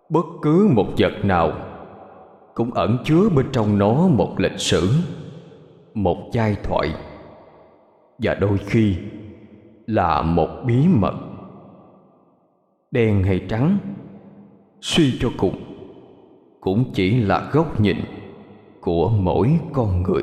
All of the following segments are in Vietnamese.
Bất cứ một vật nào cũng ẩn chứa bên trong nó một lịch sử, một giai thoại, và đôi khi là một bí mật. Đen hay trắng, suy cho cùng cũng chỉ là góc nhìn của mỗi con người.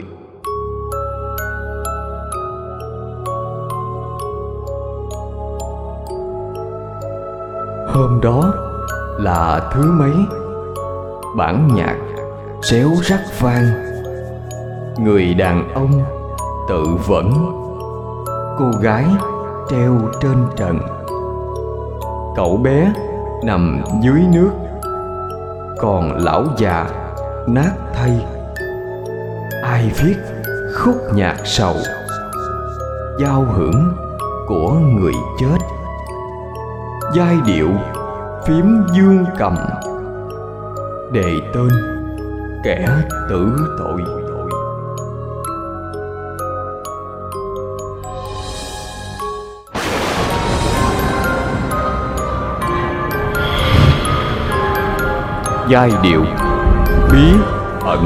Hôm đó là thứ mấy, bản nhạc réo rắt vang, người đàn ông tự vẫn, cô gái treo trên trần, cậu bé nằm dưới nước, còn lão già nát thay. Ai viết khúc nhạc sầu, giao hưởng của người chết, giai điệu phím dương cầm, đề tên kẻ tử tội. Giai điệu bí ẩn.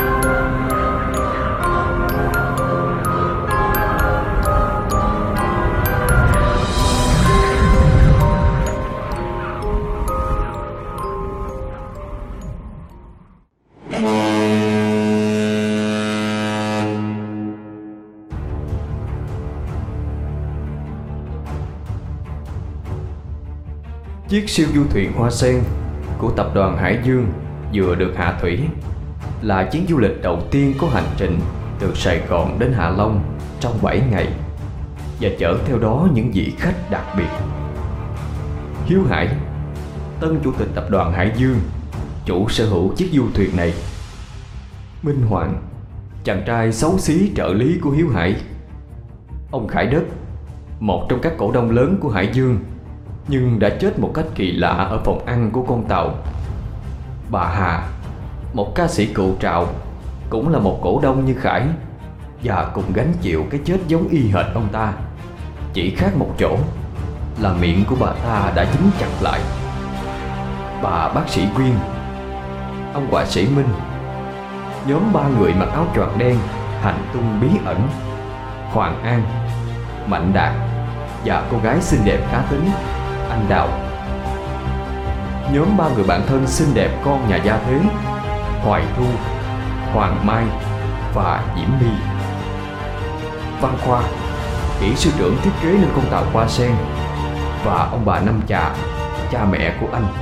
Chiếc siêu du thuyền Hoa Sen của tập đoàn Hải Dương vừa được hạ thủy, là chuyến du lịch đầu tiên có hành trình từ Sài Gòn đến Hạ Long trong 7 ngày, và chở theo đó những vị khách đặc biệt. Hiếu Hải, tân chủ tịch tập đoàn Hải Dương, chủ sở hữu chiếc du thuyền này. Minh Hoàng, chàng trai xấu xí trợ lý của Hiếu Hải. Ông Khải Đất, một trong các cổ đông lớn của Hải Dương, nhưng đã chết một cách kỳ lạ ở phòng ăn của con tàu. Bà Hà, một ca sĩ cựu trào, cũng là một cổ đông như Khải, và cùng gánh chịu cái chết giống y hệt ông ta. Chỉ khác một chỗ là miệng của bà ta đã dính chặt lại. Bà bác sĩ Quyên, ông họa sĩ Minh, nhóm 3 người mặc áo choàng đen hành tung bí ẩn, Hoàng An, Mạnh Đạt và cô gái xinh đẹp cá tính Anh Đào. Nhóm 3 người bạn thân xinh đẹp con nhà gia thế, Hoài Thu, Hoàng Mai và Diễm My. Văn Khoa, kỹ sư trưởng thiết kế lên con tàu Hoa Sen, và ông bà Năm Chà, cha mẹ của anh.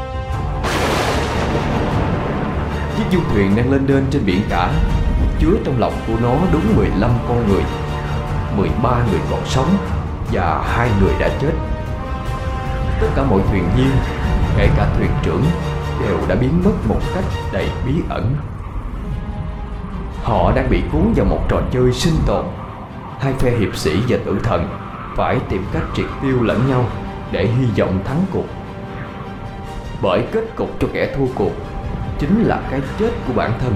Chiếc du thuyền đang lên đên trên biển cả, chứa trong lòng của nó đúng 15 con người. 13 người còn sống và 2 người đã chết. Tất cả mọi thuyền viên, kể cả thuyền trưởng, đều đã biến mất một cách đầy bí ẩn. Họ đang bị cuốn vào một trò chơi sinh tồn. Hai phe hiệp sĩ và tử thần phải tìm cách triệt tiêu lẫn nhau để hy vọng thắng cuộc. Bởi kết cục cho kẻ thua cuộc chính là cái chết của bản thân.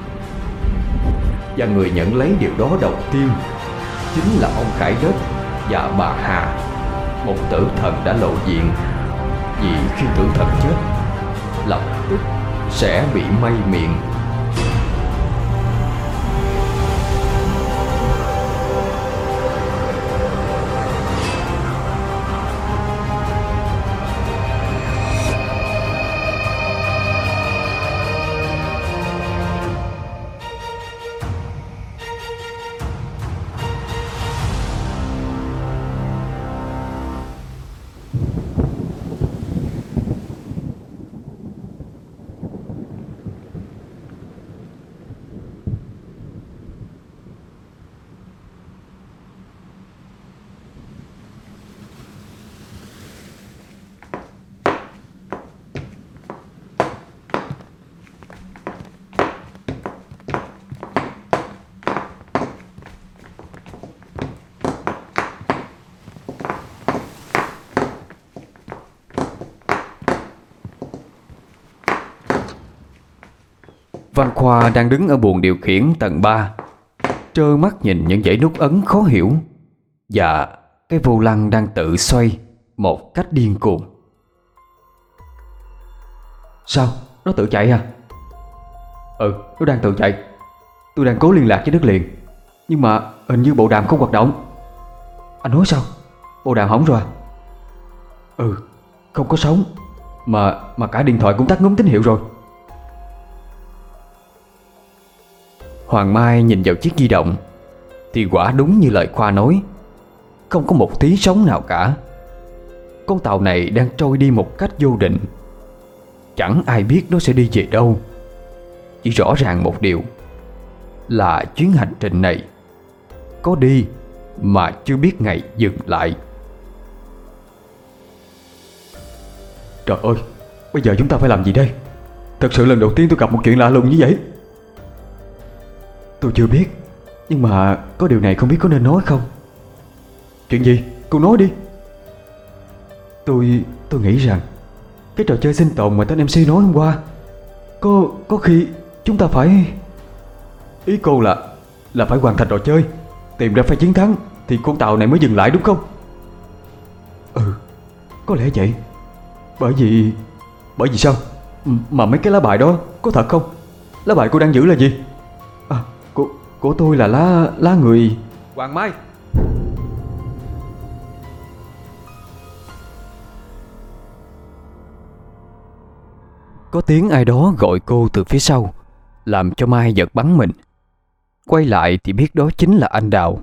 Và người nhận lấy điều đó đầu tiên chính là ông Khải Đất và bà Hà, một tử thần đã lộ diện. Vì khi tử thần chết, lập tức sẽ bị may miệng. Văn Khoa đang đứng ở buồng điều khiển tầng 3, trơ mắt nhìn những dãy nút ấn khó hiểu và cái vô lăng đang tự xoay một cách điên cuồng. Sao? Nó tự chạy à? Ừ, nó đang tự chạy. Tôi đang cố liên lạc với đất liền, nhưng mà hình như bộ đàm không hoạt động. Anh nói sao? Bộ đàm hỏng rồi à? Ừ, không có sóng. Mà cả điện thoại cũng tắt ngúm tín hiệu rồi. Hoàng Mai nhìn vào chiếc di động thì quả đúng như lời Khoa nói, không có một tí sóng nào cả. Con tàu này đang trôi đi một cách vô định. Chẳng ai biết nó sẽ đi về đâu. Chỉ rõ ràng một điều là chuyến hành trình này có đi mà chưa biết ngày dừng lại. Trời ơi, bây giờ chúng ta phải làm gì đây? Thật sự lần đầu tiên tôi gặp một chuyện lạ lùng như vậy. Tôi chưa biết, nhưng mà có điều này không biết có nên nói không? Chuyện gì? Cô nói đi. Tôi nghĩ rằng cái trò chơi sinh tồn mà tên MC nói hôm qua, có khi chúng ta phải... Ý cô là phải hoàn thành trò chơi, tìm ra phe chiến thắng thì con tàu này mới dừng lại đúng không? Ừ, có lẽ vậy. Bởi vì sao? Mà mấy cái lá bài đó có thật không? Lá bài cô đang giữ là gì? À, của tôi là lá người Hoàng Mai. Có tiếng ai đó gọi cô từ phía sau, làm cho Mai giật bắn mình. Quay lại thì biết đó chính là anh Đào.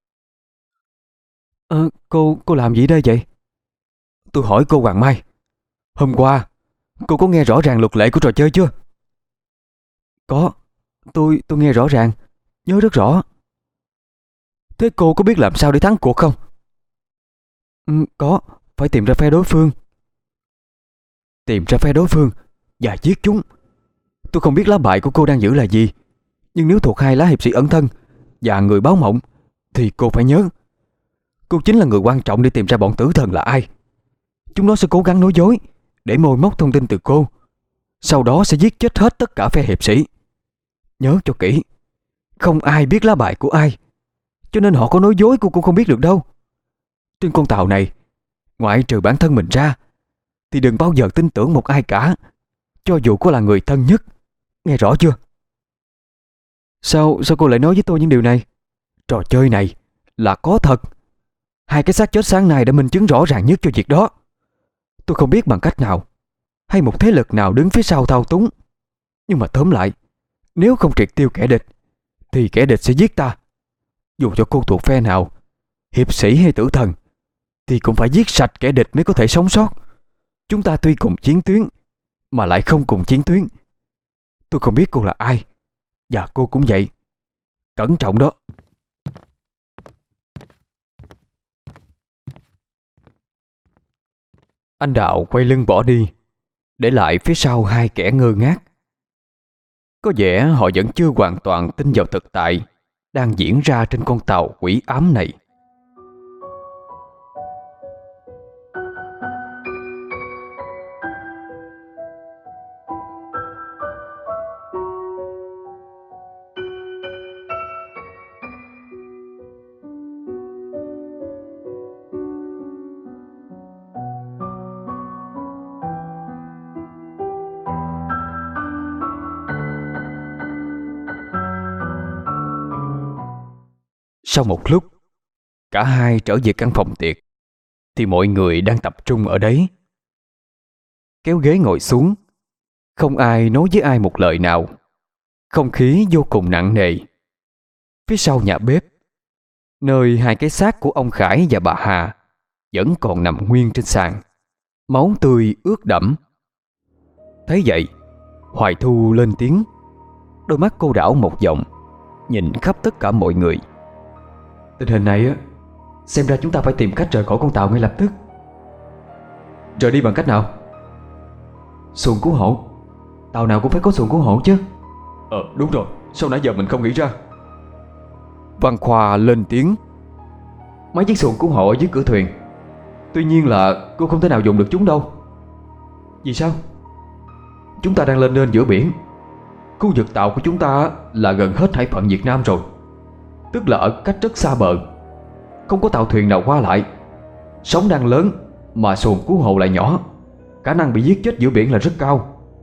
Cô làm gì đây vậy? Tôi hỏi cô Hoàng Mai, hôm qua cô có nghe rõ ràng luật lệ của trò chơi chưa? Có, tôi nghe rõ ràng, nhớ rất rõ. Thế cô có biết làm sao để thắng cuộc không? Có, phải tìm ra phe đối phương. Tìm ra phe đối phương và giết chúng. Tôi không biết lá bài của cô đang giữ là gì, nhưng nếu thuộc hai lá hiệp sĩ ẩn thân và người báo mộng thì cô phải nhớ, cô chính là người quan trọng để tìm ra bọn tử thần là ai. Chúng nó sẽ cố gắng nói dối để mồi móc thông tin từ cô, sau đó sẽ giết chết hết tất cả phe hiệp sĩ. Nhớ cho kỹ, không ai biết lá bài của ai, cho nên họ có nói dối cô cũng không biết được đâu. Trên con tàu này, ngoại trừ bản thân mình ra thì đừng bao giờ tin tưởng một ai cả, cho dù có là người thân nhất. Nghe rõ chưa? Sao cô lại nói với tôi những điều này? Trò chơi này là có thật. Hai cái xác chết sáng nay đã minh chứng rõ ràng nhất cho việc đó. Tôi không biết bằng cách nào hay một thế lực nào đứng phía sau thao túng, nhưng mà tóm lại, nếu không triệt tiêu kẻ địch thì kẻ địch sẽ giết ta. Dù cho cô thuộc phe nào, hiệp sĩ hay tử thần, thì cũng phải giết sạch kẻ địch mới có thể sống sót. Chúng ta tuy cùng chiến tuyến mà lại không cùng chiến tuyến. Tôi không biết cô là ai, và cô cũng vậy. Cẩn trọng đó. Anh Đạo quay lưng bỏ đi, để lại phía sau hai kẻ ngơ ngác. Có vẻ họ vẫn chưa hoàn toàn tin vào thực tại đang diễn ra trên con tàu quỷ ám này. Sau một lúc, cả hai trở về căn phòng tiệc thì mọi người đang tập trung ở đấy. Kéo ghế ngồi xuống, không ai nói với ai một lời nào. Không khí vô cùng nặng nề. Phía sau nhà bếp, nơi hai cái xác của ông Khải và bà Hà vẫn còn nằm nguyên trên sàn, máu tươi ướt đẫm. Thấy vậy, Hoài Thu lên tiếng. Đôi mắt cô đảo một vòng, nhìn khắp tất cả mọi người. Tình hình này á, xem ra chúng ta phải tìm cách rời khỏi con tàu ngay lập tức. Rời đi bằng cách nào? Xuồng cứu hộ. Tàu nào cũng phải có xuồng cứu hộ chứ. Đúng rồi, sao nãy giờ mình không nghĩ ra? Văn Khoa lên tiếng. Mấy chiếc xuồng cứu hộ ở dưới cửa thuyền. Tuy nhiên là cô không thể nào dùng được chúng đâu. Vì sao? Chúng ta đang lên lên giữa biển. Khu vực tàu của chúng ta là gần hết hải phận Việt Nam rồi, tức là ở cách rất xa bờ. Không có tàu thuyền nào qua lại. Sóng đang lớn mà xuồng cứu hộ lại nhỏ, khả năng bị giết chết giữa biển là rất cao.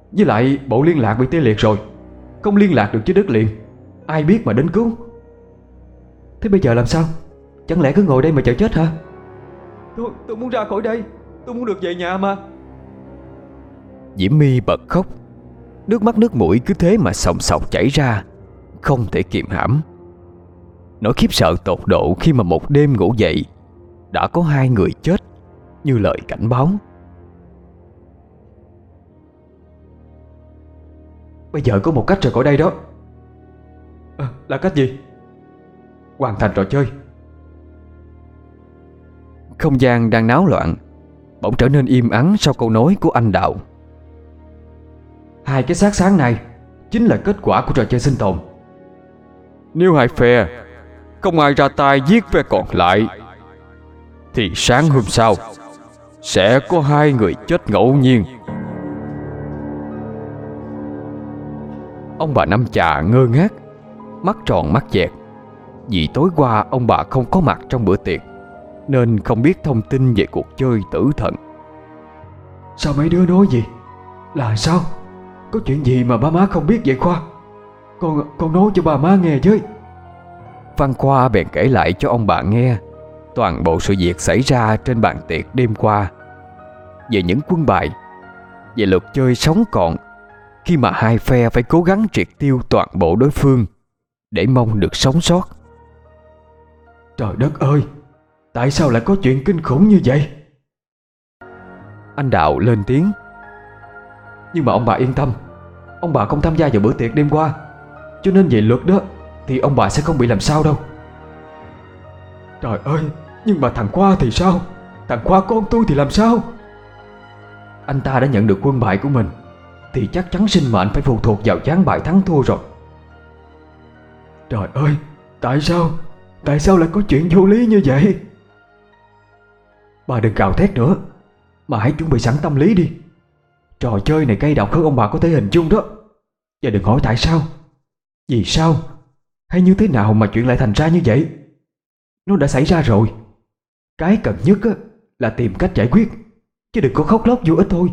Với lại bộ liên lạc bị tê liệt rồi, không liên lạc được với đất liền, ai biết mà đến cứu. Thế bây giờ làm sao? Chẳng lẽ cứ ngồi đây mà chờ chết hả? Tôi muốn ra khỏi đây, tôi muốn được về nhà mà. Diễm My bật khóc, nước mắt nước mũi cứ thế mà xòng xọc chảy ra, không thể kiềm hãm. Nỗi khiếp sợ tột độ khi mà một đêm ngủ dậy đã có 2 người chết như lời cảnh báo. Bây giờ có một cách rời khỏi đây đó. Là cách gì? Hoàn thành trò chơi. Không gian đang náo loạn bỗng trở nên im ắng sau câu nói của anh Đạo. 2 cái xác sáng này chính là kết quả của trò chơi sinh tồn. Nếu 2 phe không ai ra tay giết phe còn lại thì sáng hôm sau sẽ có 2 người chết ngẫu nhiên. Ông bà Năm Chà ngơ ngác, mắt tròn mắt dẹt, vì tối qua ông bà không có mặt trong bữa tiệc nên không biết thông tin về cuộc chơi tử thần. Sao mấy đứa nói gì? Là sao? Có chuyện gì mà ba má không biết vậy Khoa? Con nói cho ba má nghe với. Văn Khoa bèn kể lại cho ông bà nghe toàn bộ sự việc xảy ra trên bàn tiệc đêm qua, về những quân bài, về luật chơi sống còn khi mà 2 phe phải cố gắng triệt tiêu toàn bộ đối phương để mong được sống sót. Trời đất ơi, tại sao lại có chuyện kinh khủng như vậy? Anh Đạo lên tiếng. Nhưng mà ông bà yên tâm, ông bà không tham gia vào bữa tiệc đêm qua, cho nên về luật đó thì ông bà sẽ không bị làm sao đâu. Trời ơi, nhưng mà thằng Khoa thì sao? Thằng Khoa con tôi thì làm sao? Anh ta đã nhận được quân bài của mình thì chắc chắn sinh mệnh phải phụ thuộc vào ván bài thắng thua rồi. Trời ơi, tại sao? Tại sao lại có chuyện vô lý như vậy? Bà đừng gào thét nữa, mà hãy chuẩn bị sẵn tâm lý đi. Trò chơi này cay độc hơn ông bà có thể hình dung đó. Và đừng hỏi tại sao, vì sao, hay như thế nào mà chuyện lại thành ra như vậy. Nó đã xảy ra rồi. Cái cần nhất là tìm cách giải quyết, chứ đừng có khóc lóc vô ích thôi.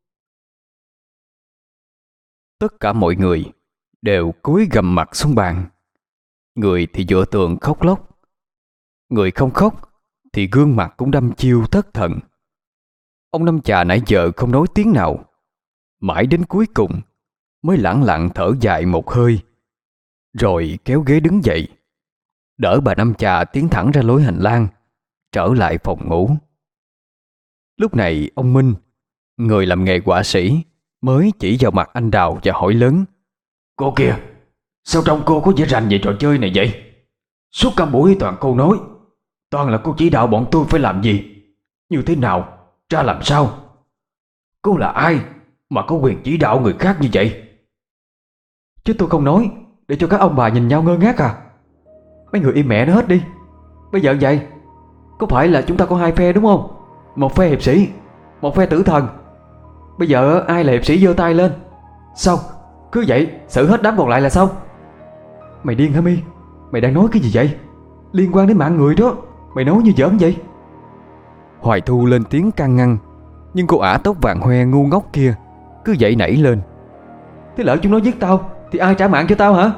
Tất cả mọi người đều cúi gằm mặt xuống bàn. Người thì dựa tường khóc lóc, người không khóc thì gương mặt cũng đăm chiêu thất thần. Ông Năm Chà nãy giờ không nói tiếng nào, mãi đến cuối cùng mới lẳng lặng thở dài một hơi, rồi kéo ghế đứng dậy, đỡ bà Năm Chà tiến thẳng ra lối hành lang, trở lại phòng ngủ. Lúc này ông Minh, người làm nghề họa sĩ, mới chỉ vào mặt anh Đào và hỏi lớn: Cô kìa, sao trông cô có vẻ rành về trò chơi này vậy? Suốt cả buổi toàn cô nói, toàn là cô chỉ đạo bọn tôi phải làm gì, như thế nào, ra làm sao. Cô là ai mà có quyền chỉ đạo người khác như vậy? Chứ tôi không nói để cho các ông bà nhìn nhau ngơ ngác à? Mấy người im mẹ nó hết đi. Bây giờ vậy, có phải là chúng ta có 2 phe đúng không? Một phe hiệp sĩ, một phe tử thần. Bây giờ ai là hiệp sĩ giơ tay lên. Sao? Cứ vậy xử hết đám còn lại là sao? Mày điên hả Mi? Mày đang nói cái gì vậy? Liên quan đến mạng người đó, mày nói như giỡn vậy? Hoài Thu lên tiếng can ngăn, nhưng cô ả tóc vàng hoe ngu ngốc kia cứ dậy nảy lên: Thế lỡ chúng nó giết tao thì ai trả mạng cho tao hả?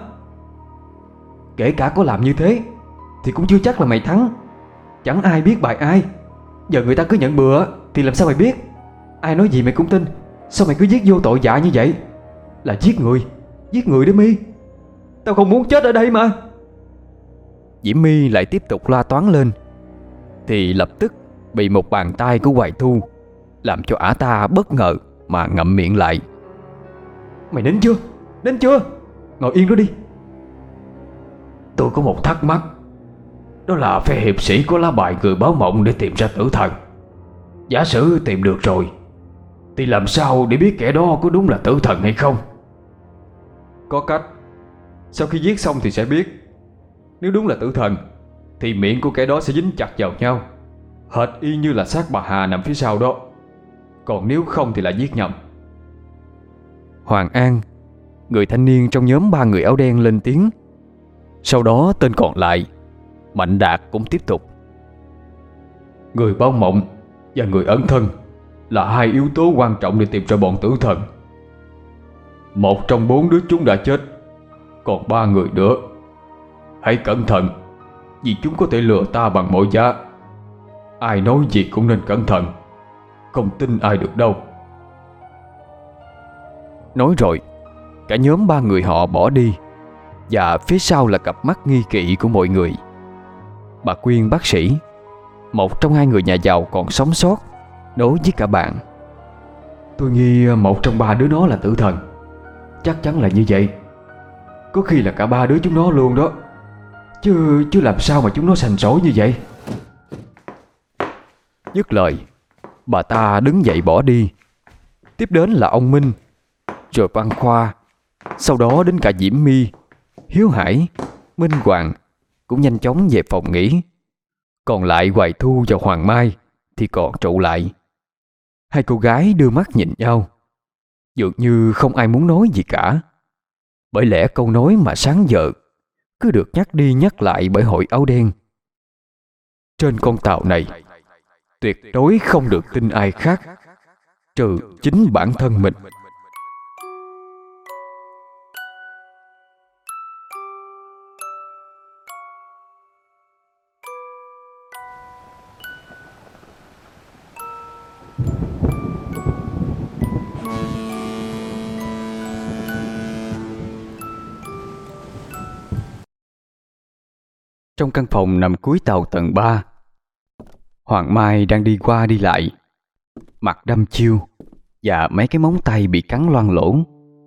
Kể cả có làm như thế thì cũng chưa chắc là mày thắng. Chẳng ai biết bài ai. Giờ người ta cứ nhận bừa thì làm sao mày biết? Ai nói gì mày cũng tin. Sao mày cứ giết vô tội vạ như vậy? Là giết người đó Mi. Tao không muốn chết ở đây mà. Diễm My lại tiếp tục la toán lên, thì lập tức bị một bàn tay của Hoài Thu làm cho ả ta bất ngờ mà ngậm miệng lại. Mày đến chưa? Đến chưa? Ngồi yên đó đi. Tôi có một thắc mắc. Đó là phe hiệp sĩ có lá bài người báo mộng để tìm ra tử thần. Giả sử tìm được rồi thì làm sao để biết kẻ đó có đúng là tử thần hay không? Có cách. Sau khi giết xong thì sẽ biết. Nếu đúng là tử thần thì miệng của kẻ đó sẽ dính chặt vào nhau, hệt y như là xác bà Hà nằm phía sau đó. Còn nếu không thì là giết nhầm. Hoàng An, người thanh niên trong nhóm 3 người áo đen, lên tiếng. Sau đó tên còn lại, Mạnh Đạt, cũng tiếp tục. Người báo mộng và người ẩn thân là 2 yếu tố quan trọng để tìm ra bọn tử thần. Một trong 4 đứa chúng đã chết, còn 3 người nữa. Hãy cẩn thận, vì chúng có thể lừa ta bằng mọi giá. Ai nói gì cũng nên cẩn thận, không tin ai được đâu. Nói rồi, cả nhóm 3 người họ bỏ đi, và phía sau là cặp mắt nghi kỵ của mọi người. Bà Quyên bác sĩ, một trong 2 người nhà giàu còn sống sót, nói với cả bạn: Tôi nghi một trong 3 đứa nó là tử thần. Chắc chắn là như vậy. Có khi là cả 3 đứa chúng nó luôn đó. Chứ làm sao mà chúng nó sành sỏi như vậy? Dứt lời, bà ta đứng dậy bỏ đi. Tiếp đến là ông Minh, rồi Văn Khoa, sau đó đến cả Diễm My, Hiếu Hải, Minh Hoàng cũng nhanh chóng về phòng nghỉ. Còn lại Hoài Thu và Hoàng Mai thì còn trụ lại. 2 cô gái đưa mắt nhìn nhau, dường như không ai muốn nói gì cả. Bởi lẽ câu nói mà sáng giờ cứ được nhắc đi nhắc lại bởi hội áo đen: trên con tàu này tuyệt đối không được tin ai khác trừ chính bản thân mình. Trong căn phòng nằm cuối tàu tầng 3, Hoàng Mai đang đi qua đi lại, mặt đăm chiêu và mấy cái móng tay bị cắn loang lỗ.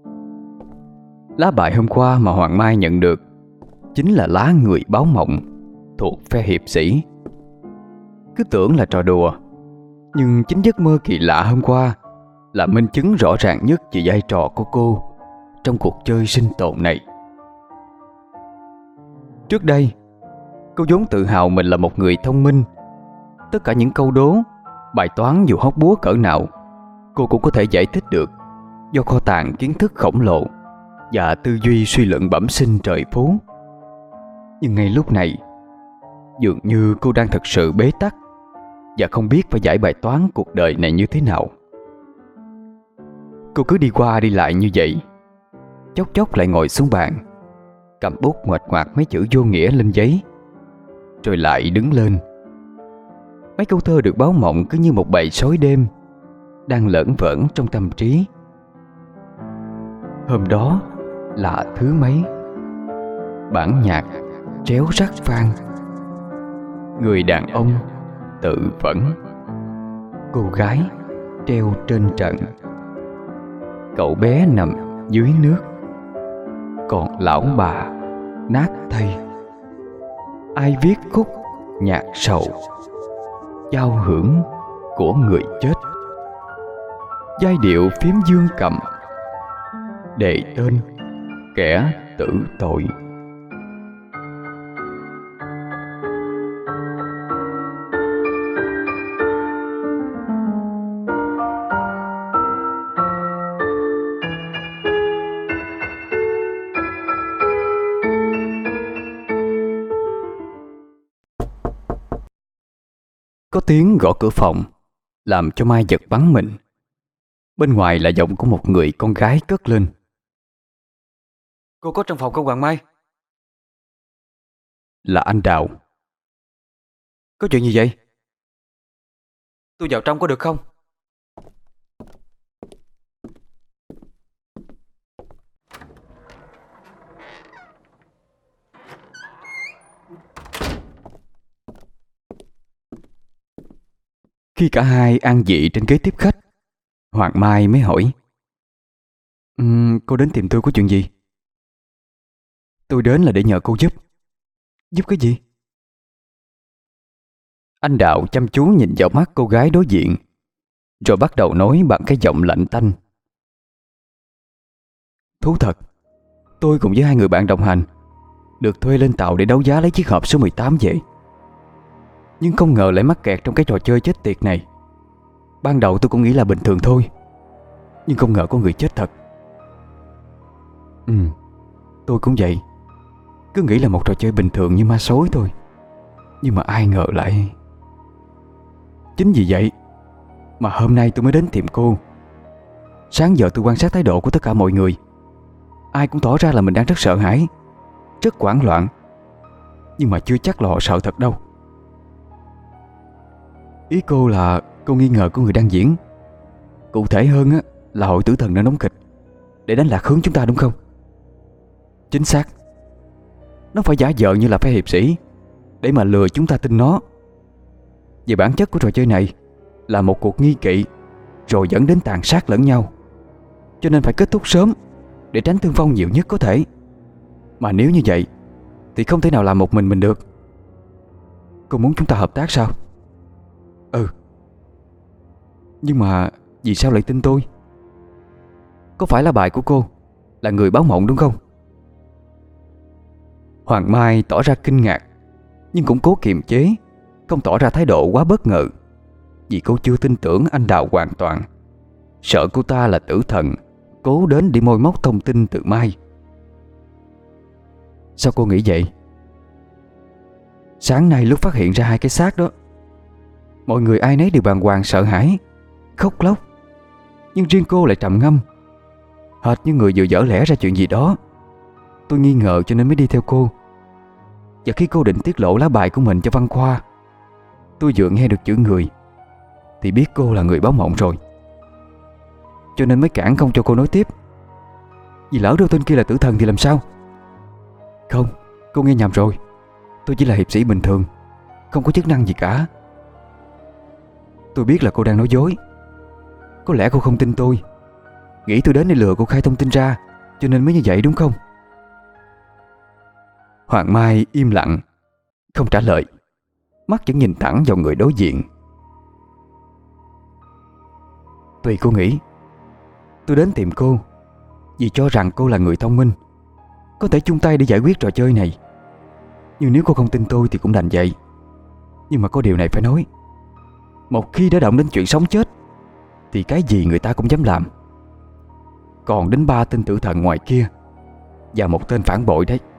Lá bài hôm qua mà Hoàng Mai nhận được chính là lá người báo mộng thuộc phe hiệp sĩ. Cứ tưởng là trò đùa, nhưng chính giấc mơ kỳ lạ hôm qua là minh chứng rõ ràng nhất về vai trò của cô trong cuộc chơi sinh tồn này. Trước đây, cô vốn tự hào mình là một người thông minh. Tất cả những câu đố, bài toán dù hóc búa cỡ nào, cô cũng có thể giải thích được, do kho tàng kiến thức khổng lồ và tư duy suy luận bẩm sinh trời phú. Nhưng ngay lúc này, dường như cô đang thực sự bế tắc và không biết phải giải bài toán cuộc đời này như thế nào. Cô cứ đi qua đi lại như vậy, chốc chốc lại ngồi xuống bàn, cầm bút ngoạch ngoạc mấy chữ vô nghĩa lên giấy, rồi lại đứng lên. Mấy câu thơ được báo mộng cứ như một bầy sói đêm đang lởn vởn trong tâm trí. Hôm đó là thứ mấy? Bản nhạc réo rắt vang, người đàn ông tự vẫn, cô gái treo trên trận, cậu bé nằm dưới nước, còn lão bà nát thay. Ai viết khúc nhạc sầu, giao hưởng của người chết? Giai điệu phím dương cầm, đề tên kẻ tử tội. Có tiếng gõ cửa phòng làm cho Mai giật bắn mình. Bên ngoài là giọng của một người con gái cất lên: "Cô có trong phòng không Hoàng Mai?" Là anh Đào. "Có chuyện gì vậy? Tôi vào trong có được không?" Khi cả hai an vị trên ghế tiếp khách, Hoàng Mai mới hỏi: Cô đến tìm tôi có chuyện gì?" "Tôi đến là để nhờ cô giúp." "Giúp cái gì?" Anh Đạo chăm chú nhìn vào mắt cô gái đối diện, rồi bắt đầu nói bằng cái giọng lạnh tanh: "Thú thật, tôi cùng với 2 người bạn đồng hành được thuê lên tàu để đấu giá lấy chiếc hộp số 18 về. Nhưng không ngờ lại mắc kẹt trong cái trò chơi chết tiệt này. Ban đầu tôi cũng nghĩ là bình thường thôi, nhưng không ngờ có người chết thật." Tôi cũng vậy. Cứ nghĩ là một trò chơi bình thường như ma sói thôi, nhưng mà ai ngờ lại... Chính vì vậy mà hôm nay tôi mới đến tìm cô. Sáng giờ tôi quan sát thái độ của tất cả mọi người ai cũng tỏ ra là mình đang rất sợ hãi, rất hoảng loạn. Nhưng mà chưa chắc là họ sợ thật đâu. Ý cô là cô nghi ngờ có người đang diễn. Cụ thể hơn á, là hội tử thần đang đóng kịch để đánh lạc hướng chúng ta đúng không? Chính xác. Nó phải giả vờ như là phái hiệp sĩ để mà lừa chúng ta tin nó. Về bản chất của trò chơi này là một cuộc nghi kỵ, rồi dẫn đến tàn sát lẫn nhau. Cho nên phải kết thúc sớm để tránh thương vong nhiều nhất có thể. Mà nếu như vậy thì không thể nào làm một mình được. Cô muốn chúng ta hợp tác sao? Ừ. Nhưng mà vì sao lại tin tôi? Có phải là bài của cô là người báo mộng đúng không? Hoàng Mai tỏ ra kinh ngạc, nhưng cũng cố kiềm chế, không tỏ ra thái độ quá bất ngờ. Vì cô chưa tin tưởng anh Đào hoàn toàn, sợ cô ta là tử thần cố đến để moi móc thông tin từ Mai. Sao cô nghĩ vậy? Sáng nay lúc phát hiện ra hai cái xác đó, mọi người ai nấy đều bàng hoàng sợ hãi, khóc lóc. Nhưng riêng cô lại trầm ngâm, hệt như người vừa dở lẽ ra chuyện gì đó. Tôi nghi ngờ cho nên mới đi theo cô. Và khi cô định tiết lộ lá bài của mình cho Văn Khoa, tôi vừa nghe được chữ người thì biết cô là người báo mộng rồi. Cho nên mới cản không cho cô nói tiếp. Vì lỡ đâu tên kia là tử thần thì làm sao? Không, cô nghe nhầm rồi. Tôi chỉ là hiệp sĩ bình thường, không có chức năng gì cả. Tôi biết là cô đang nói dối. Có lẽ cô không tin tôi, nghĩ tôi đến để lừa cô khai thông tin ra, cho nên mới như vậy đúng không? Hoàng Mai im lặng, không trả lời, mắt vẫn nhìn thẳng vào người đối diện. Tùy cô nghĩ. Tôi đến tìm cô vì cho rằng cô là người thông minh, có thể chung tay để giải quyết trò chơi này. Nhưng nếu cô không tin tôi thì cũng đành vậy. Nhưng mà có điều này phải nói, một khi đã động đến chuyện sống chết thì cái gì người ta cũng dám làm. Còn đến 3 tên tử thần ngoài kia và một tên phản bội đấy.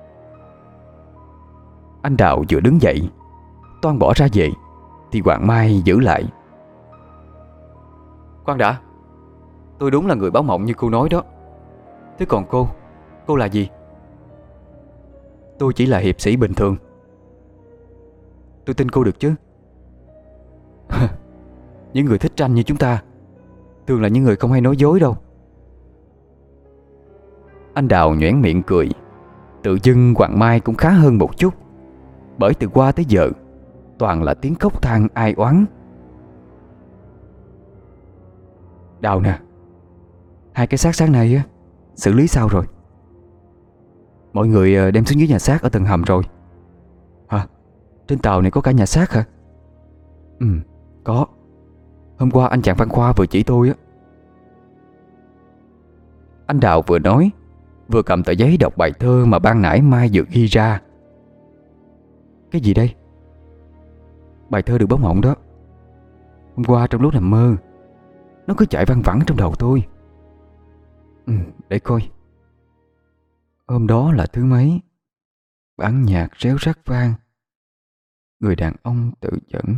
Anh Đào vừa đứng dậy toan bỏ ra về thì Hoàng Mai giữ lại. Khoan đã, tôi đúng là người báo mộng như cô nói đó. Thế còn cô là gì? Tôi chỉ là hiệp sĩ bình thường. Tôi tin cô được chứ? Những người thích tranh như chúng ta thường là những người không hay nói dối đâu. Anh Đào nhoẻn miệng cười. Tự dưng Hoàng Mai cũng khá hơn một chút, bởi từ qua tới giờ toàn là tiếng khóc than ai oán. Đào nè, hai cái xác sáng nay á, xử lý sao rồi? Mọi người đem xuống dưới nhà xác ở tầng hầm rồi. Hả? Trên tàu này có cả nhà xác hả? Ừ, có. Hôm qua anh chàng Văn Khoa vừa chỉ tôi á. Anh Đào vừa nói vừa cầm tờ giấy đọc bài thơ mà ban nãy Mai vừa ghi ra. Cái gì đây? Bài thơ được báo mộng đó. Hôm qua trong lúc nằm mơ, nó cứ chạy văng vẳng trong đầu tôi. Để coi. Hôm đó là thứ mấy? Bản nhạc réo rắt vang, người đàn ông tự dẫn,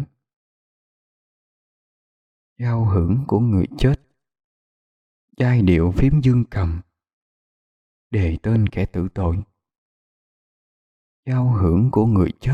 giao hưởng của người chết, giai điệu phím dương cầm, đề tên kẻ tử tội. Giao hưởng của người chết,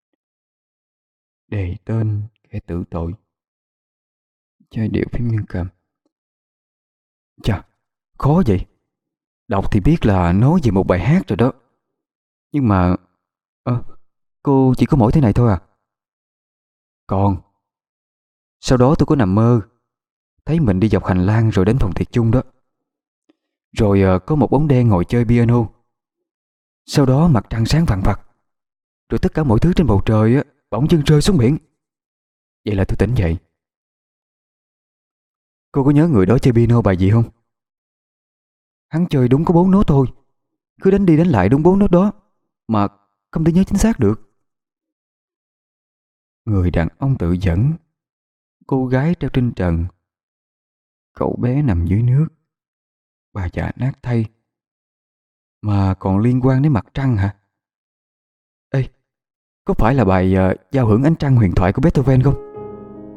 đề tên kẻ tử tội, giai điệu phím dương cầm. Chà, khó vậy. Đọc thì biết là nói về một bài hát rồi đó. Nhưng mà cô chỉ có mỗi thế này thôi à? Còn sau đó tôi có nằm mơ thấy mình đi dọc hành lang rồi đến phòng tiệc chung đó. Rồi có một bóng đen ngồi chơi piano. Sau đó mặt trăng sáng vằng vặc. Rồi tất cả mọi thứ trên bầu trời á bỗng dưng rơi xuống biển. Vậy là tôi tỉnh dậy. Cô có nhớ người đó chơi piano bài gì không? Hắn chơi đúng có 4 nốt thôi, cứ đánh đi đánh lại đúng 4 nốt đó, mà không thể nhớ chính xác được. Người đàn ông tự dẫn, cô gái treo trên trần, cậu bé nằm dưới nước, bà già nát thay. Mà còn liên quan đến mặt trăng hả? Ê, có phải là bài giao hưởng ánh trăng huyền thoại của Beethoven không?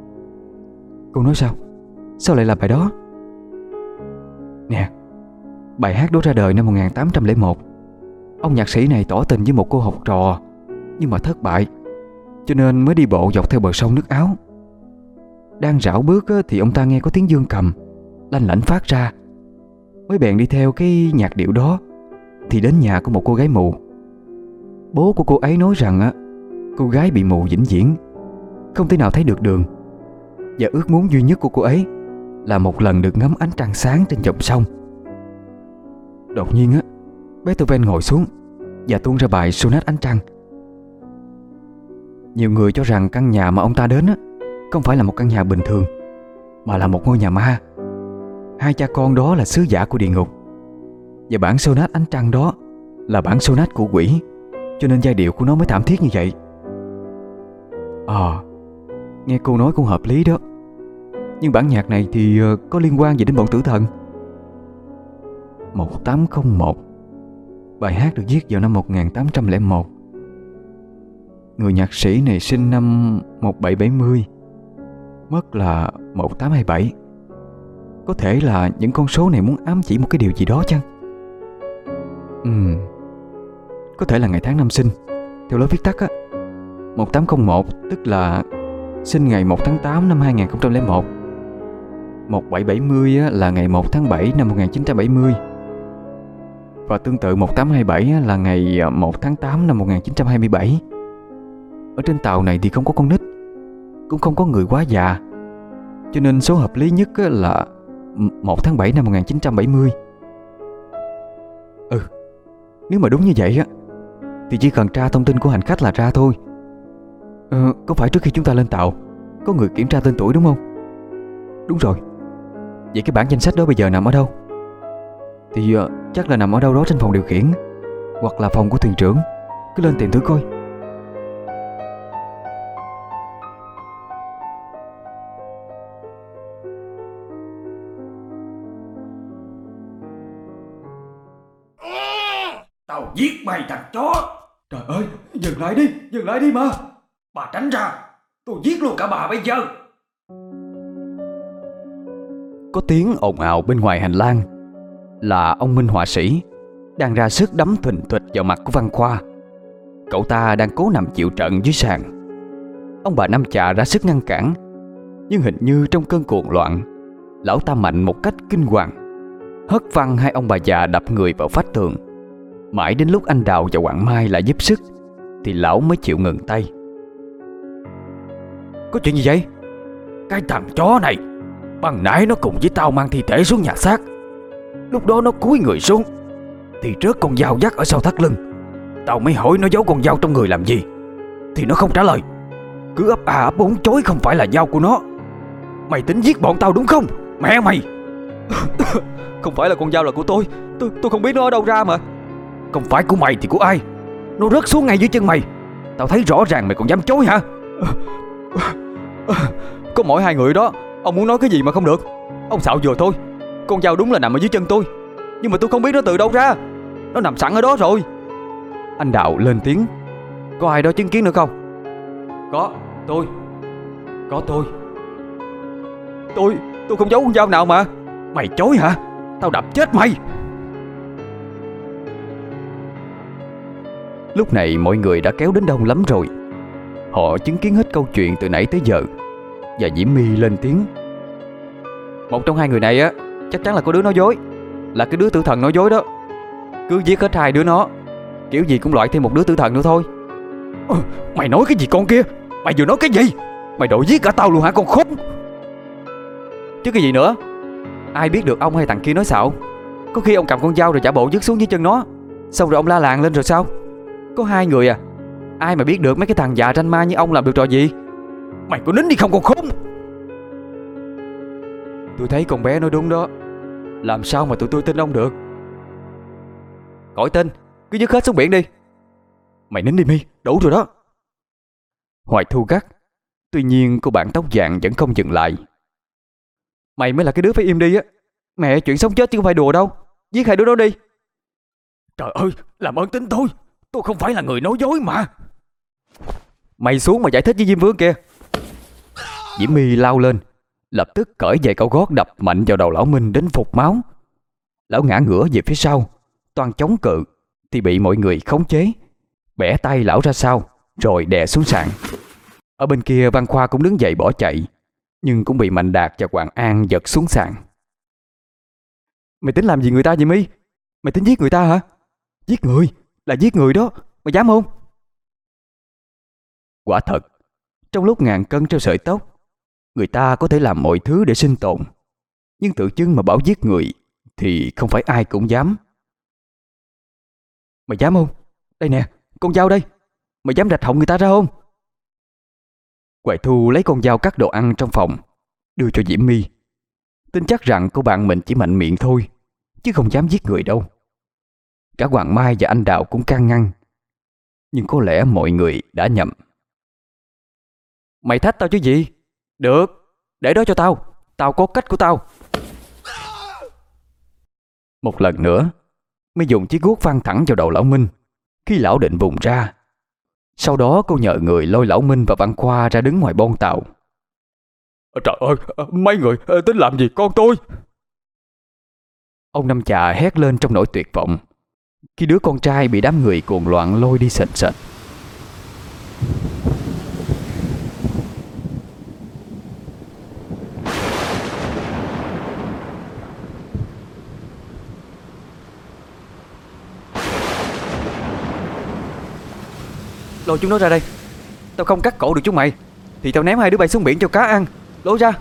Cô nói sao? Sao lại là bài đó? Nè, Bài hát đó ra đời năm 1801. Ông nhạc sĩ này tỏ tình với một cô học trò, nhưng mà thất bại, cho nên mới đi bộ dọc theo bờ sông nước Áo. Đang rảo bước thì ông ta nghe có tiếng dương cầm lanh lảnh phát ra, mới bèn đi theo cái nhạc điệu đó thì đến nhà của một cô gái mù. Bố của cô ấy nói rằng cô gái bị mù vĩnh viễn, không thể nào thấy được đường, và ước muốn duy nhất của cô ấy là một lần được ngắm ánh trăng sáng trên dòng sông. Đột nhiên Beethoven ngồi xuống và tuôn ra bài Sonat Ánh Trăng. Nhiều người cho rằng căn nhà mà ông ta đến không phải là một căn nhà bình thường, mà là một ngôi nhà ma. Hai cha con đó là sứ giả của địa ngục, và bản Sonat Ánh Trăng đó là bản sonat của quỷ, cho nên giai điệu của nó mới thảm thiết như vậy. Nghe cô nói cũng hợp lý đó. Nhưng bản nhạc này thì có liên quan gì đến bọn tử thần? 1801. Bài hát được viết vào năm 1801. Người nhạc sĩ này sinh năm 1770, mất là 1827. Có thể là những con số này muốn ám chỉ một cái điều gì đó chăng? Có thể là ngày tháng năm sinh theo lối viết tắt 1801 tức là sinh ngày 1 tháng 8 năm 2001. 1770 là ngày 1 tháng 7 năm 1970. Và tương tự 1827 là ngày 1 tháng 8 năm 1927. Ở trên tàu này thì không có con nít, cũng không có người quá già, cho nên số hợp lý nhất là 1 tháng 7 năm 1970. Nếu mà đúng như vậy thì chỉ cần tra thông tin của hành khách là ra thôi. Có phải trước khi chúng ta lên tàu có người kiểm tra tên tuổi đúng không? Đúng rồi. Vậy cái bản danh sách đó bây giờ nằm ở đâu? Thì chắc là nằm ở đâu đó trên phòng điều khiển, hoặc là phòng của thuyền trưởng. Cứ lên tìm thử coi. Tao giết mày thằng chó. Trời ơi, dừng lại đi mà. Bà tránh ra, tôi giết luôn cả bà bây giờ. Có tiếng ồn ào bên ngoài hành lang. Là ông Minh họa sĩ đang ra sức đấm thình thịch vào mặt của Văn Khoa. Cậu ta đang cố nằm chịu trận dưới sàn. Ông bà Năm Chà ra sức ngăn cản, nhưng hình như trong cơn cuồng loạn, lão ta mạnh một cách kinh hoàng, hất văng hai ông bà già đập người vào vách tường. Mãi đến lúc anh Đào và Hoàng Mai lại giúp sức thì lão mới chịu ngừng tay. Có chuyện gì vậy? Cái thằng chó này, ban nãy nó cùng với tao mang thi thể xuống nhà xác. Lúc đó nó cúi người xuống thì rớt con dao dắt ở sau thắt lưng. Tao mới hỏi nó giấu con dao trong người làm gì, thì nó không trả lời, cứ ấp à ấp úng chối không phải là dao của nó. Mày tính giết bọn tao đúng không? Mẹ mày! Không phải là con dao là của tôi không biết nó ở đâu ra mà. Không phải của mày thì của ai? Nó rớt xuống ngay dưới chân mày. Tao thấy rõ ràng mày còn dám chối hả? Có mỗi hai người đó, ông muốn nói cái gì mà không được. Ông xạo vừa thôi. Con dao đúng là nằm ở dưới chân tôi, nhưng mà tôi không biết nó từ đâu ra. Nó nằm sẵn ở đó rồi. Anh Đạo lên tiếng. Có ai đó chứng kiến nữa không? Có tôi. Tôi không giấu con dao nào mà. Mày chối hả? Tao đập chết mày. Lúc này mọi người đã kéo đến đông lắm rồi. Họ chứng kiến hết câu chuyện từ nãy tới giờ. Và Diễm My lên tiếng. Một trong hai người này chắc chắn là có đứa nói dối, là cái đứa tử thần nói dối đó. Cứ giết hết hai đứa nó, kiểu gì cũng loại thêm một đứa tử thần nữa thôi. Mày nói cái gì con kia? Mày vừa nói cái gì? Mày đòi giết cả tao luôn hả con khốn? Chứ cái gì nữa? Ai biết được ông hay thằng kia nói xạo. Có khi ông cầm con dao rồi giả bộ vứt xuống dưới chân nó, xong rồi ông la làng lên rồi sao? Có hai người à? Ai mà biết được mấy cái thằng già ranh ma như ông làm được trò gì? Mày có nín đi không con khốn? Tôi thấy con bé nói đúng đó. Làm sao mà tụi tôi tin ông được? Khỏi tin, cứ dứt hết xuống biển đi. Mày nín đi My, đủ rồi đó. Hoài Thu gắt. Tuy nhiên cô bạn tóc vàng vẫn không dừng lại. Mày mới là cái đứa phải im đi á. Mẹ, chuyện sống chết chứ không phải đùa đâu. Giết hai đứa đó đi. Trời ơi, làm ơn tin tôi không phải là người nói dối mà. Mày xuống mà giải thích với Diêm Vương kìa. Diễm My lao lên, lập tức cởi giày cao gót đập mạnh vào đầu lão Minh đến phục máu. Lão ngã ngửa về phía sau, toan chống cự thì bị mọi người khống chế, bẻ tay lão ra sau rồi đè xuống sàn. Ở bên kia Văn Khoa cũng đứng dậy bỏ chạy, nhưng cũng bị Mạnh Đạt và Hoàng An giật xuống sàn. Mày tính làm gì người ta vậy Mi? Mày tính giết người ta hả? Giết người, là giết người đó, mày dám không? Quả thật, trong lúc ngàn cân treo sợi tóc, người ta có thể làm mọi thứ để sinh tồn, nhưng tự dưng mà bảo giết người thì không phải ai cũng dám. Mày dám không? Đây nè, con dao đây. Mày dám rạch họng người ta ra không? Hoài Thu lấy con dao cắt đồ ăn trong phòng, đưa cho Diễm My, tin chắc rằng cô bạn mình chỉ mạnh miệng thôi, chứ không dám giết người đâu. Cả Hoàng Mai và anh Đạo cũng can ngăn, nhưng có lẽ mọi người đã nhầm. Mày thách tao chứ gì? Được, để đó cho tao. Tao có cách của tao. Một lần nữa, mới dùng chiếc guốc văng thẳng vào đầu lão Minh khi lão định vùng ra. Sau đó cô nhờ người lôi lão Minh và Văn Khoa ra đứng ngoài bon tàu. Trời ơi, mấy người tính làm gì con tôi? Ông Năm Chà hét lên trong nỗi tuyệt vọng khi đứa con trai bị đám người cuồng loạn lôi đi sền sệt. Lôi chúng nó ra đây. Tao không cắt cổ được chúng mày thì tao ném hai đứa bay xuống biển cho cá ăn. Lôi ra.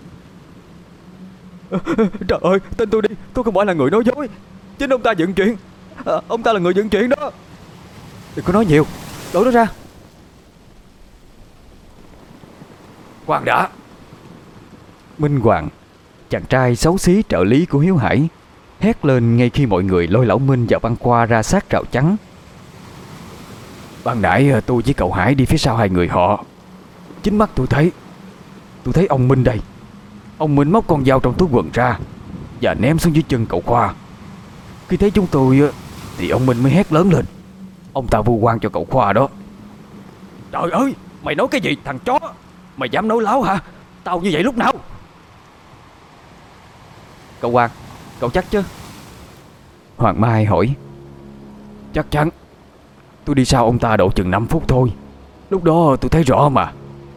Trời ơi, tin tôi đi, tôi không phải là người nói dối. Chính ông ta dựng chuyện. Ông ta là người dựng chuyện đó. Đừng có nói nhiều, lôi nó ra. Khoan đã. Minh Hoàng, chàng trai xấu xí trợ lý của Hiếu Hải, hét lên ngay khi mọi người lôi lão Minh và Văn Khoa ra sát rào chắn. Ban nãy tôi với cậu Hải đi phía sau hai người họ. Chính mắt tôi thấy ông Minh đây. Ông Minh móc con dao trong túi quần ra và ném xuống dưới chân cậu Khoa. Khi thấy chúng tôi thì ông Minh mới hét lớn lên. Ông ta vu oan cho cậu Khoa đó. Trời ơi, mày nói cái gì thằng chó? Mày dám nói láo hả? Tao như vậy lúc nào? Cậu Hoàng, cậu chắc chứ? Hoàng Mai hỏi. Chắc chắn. Tôi đi sau ông ta độ chừng 5 phút thôi. Lúc đó tôi thấy rõ mà.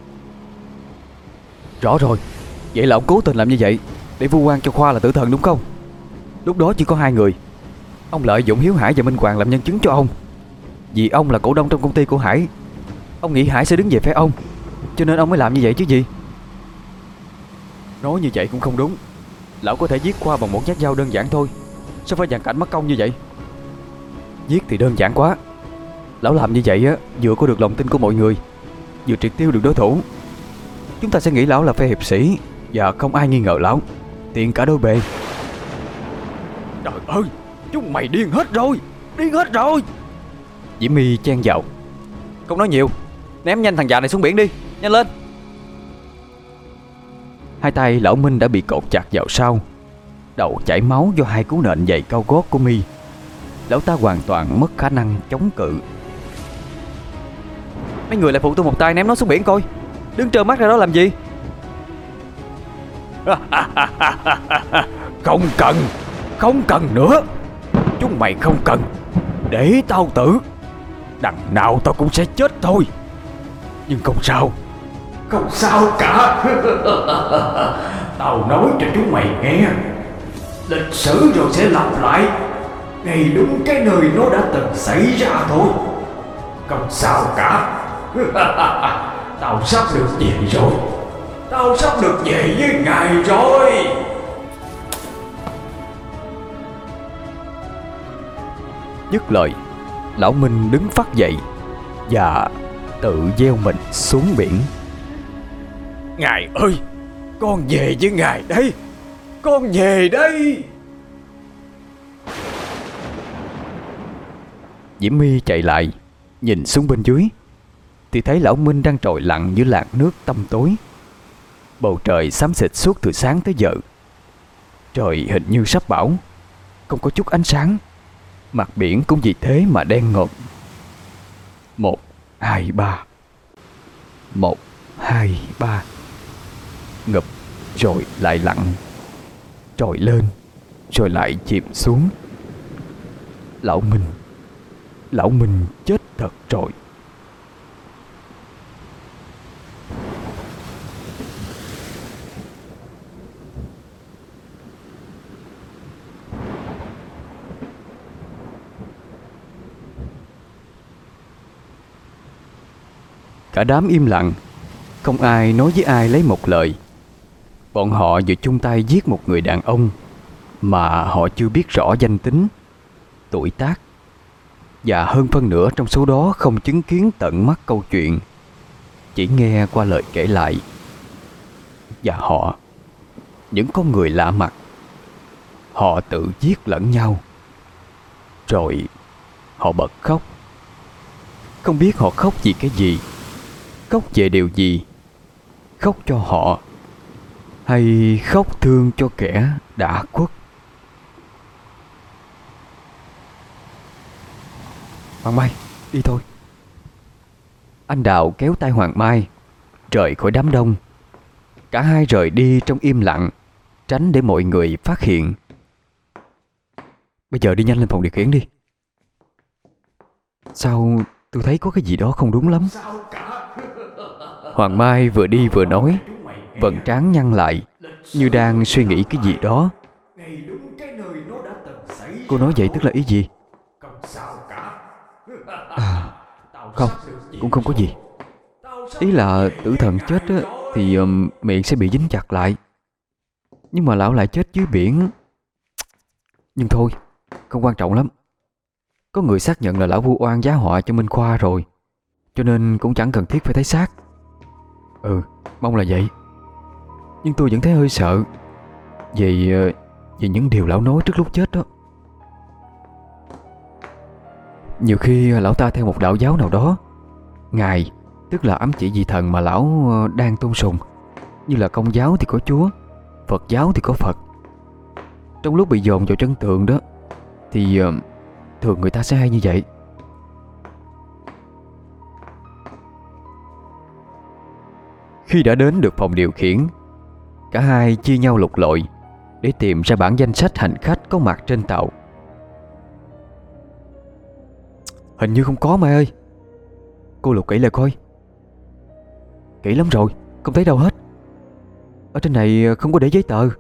Rõ rồi. Vậy là ông cố tình làm như vậy để vu oan cho Khoa là tử thần đúng không? Lúc đó chỉ có hai người. Ông lợi dụng Hiếu Hải và Minh Hoàng làm nhân chứng cho ông. Vì ông là cổ đông trong công ty của Hải. Ông nghĩ Hải sẽ đứng về phía ông, cho nên ông mới làm như vậy chứ gì. Nói như vậy cũng không đúng. Lão có thể giết Khoa bằng một nhát dao đơn giản thôi. Sao phải dàn cảnh mất công như vậy? Giết thì đơn giản quá. Lão làm như vậy á, vừa có được lòng tin của mọi người, vừa triệt tiêu được đối thủ. Chúng ta sẽ nghĩ lão là phe hiệp sĩ và không ai nghi ngờ lão. Tiện cả đôi bề. Trời ơi, chúng mày điên hết rồi. Điên hết rồi. Diễm My chen vào. Không nói nhiều, ném nhanh thằng già này xuống biển đi. Nhanh lên. Hai tay lão Minh đã bị cột chặt vào sau, đầu chảy máu do hai cú nện giày cao gót của My. Lão ta hoàn toàn mất khả năng chống cự. Mấy người lại phụ tôi một tay ném nó xuống biển coi. Đứng trơ mắt ra đó làm gì? Không cần nữa. Chúng mày không cần. Để tao tử. Đằng nào tao cũng sẽ chết thôi. Nhưng không sao. Không sao cả. Tao nói cho chúng mày nghe. Lịch sử rồi sẽ lặp lại ngay đúng cái nơi nó đã từng xảy ra thôi. Không sao cả. Tao sắp được về rồi. Tao sắp được về với ngài rồi. Dứt lời, lão Minh đứng phắt dậy và tự gieo mình xuống biển. Ngài ơi, con về với ngài đây. Con về đây. Diễm My chạy lại, nhìn xuống bên dưới thì thấy lão Minh đang trồi lặng giữa làn nước tăm tối. Bầu trời xám xịt suốt từ sáng tới giờ. Trời hình như sắp bão, không có chút ánh sáng. Mặt biển cũng vì thế mà đen ngòm. 1, 2, 3. 1, 2, 3. Ngập rồi lại lặng. Trồi lên rồi lại chìm xuống. Lão Minh chết thật rồi. Cả đám im lặng, không ai nói với ai lấy một lời. Bọn họ vừa chung tay giết một người đàn ông mà họ chưa biết rõ danh tính, tuổi tác, và hơn phân nửa trong số đó không chứng kiến tận mắt câu chuyện, chỉ nghe qua lời kể lại. Và họ, những con người lạ mặt, họ tự giết lẫn nhau. Rồi họ bật khóc. Không biết họ khóc vì cái gì, khóc về điều gì. Khóc cho họ, hay khóc thương cho kẻ đã khuất. Hoàng Mai, đi thôi. Anh Đạo kéo tay Hoàng Mai rời khỏi đám đông. Cả hai rời đi trong im lặng, tránh để mọi người phát hiện. Bây giờ đi nhanh lên phòng điều khiển đi. Sao tôi thấy có cái gì đó không đúng lắm. Hoàng Mai vừa đi vừa nói, vầng trán nhăn lại, như đang suy nghĩ cái gì đó. Cô nói vậy tức là ý gì? Không, cũng không có gì. Ý là tử thần chết á, thì miệng sẽ bị dính chặt lại. Nhưng mà lão lại chết dưới biển. Nhưng thôi, không quan trọng lắm. Có người xác nhận là lão vu oan giá họa cho Minh Khoa rồi, cho nên cũng chẳng cần thiết phải thấy xác. Mong là vậy. Nhưng tôi vẫn thấy hơi sợ về những điều lão nói trước lúc chết đó. Nhiều khi lão ta theo một đạo giáo nào đó. Ngài, tức là ám chỉ vị thần mà lão đang tôn sùng. Như là Công giáo thì có Chúa, Phật giáo thì có Phật. Trong lúc bị dồn vào chân tường đó, thì thường người ta sẽ hay như vậy. Khi đã đến được phòng điều khiển, cả hai chia nhau lục lọi để tìm ra bản danh sách hành khách có mặt trên tàu. Hình như không có Mai ơi. Cô lục kỹ lại coi. Kỹ lắm rồi, không thấy đâu hết. Ở trên này không có để giấy tờ.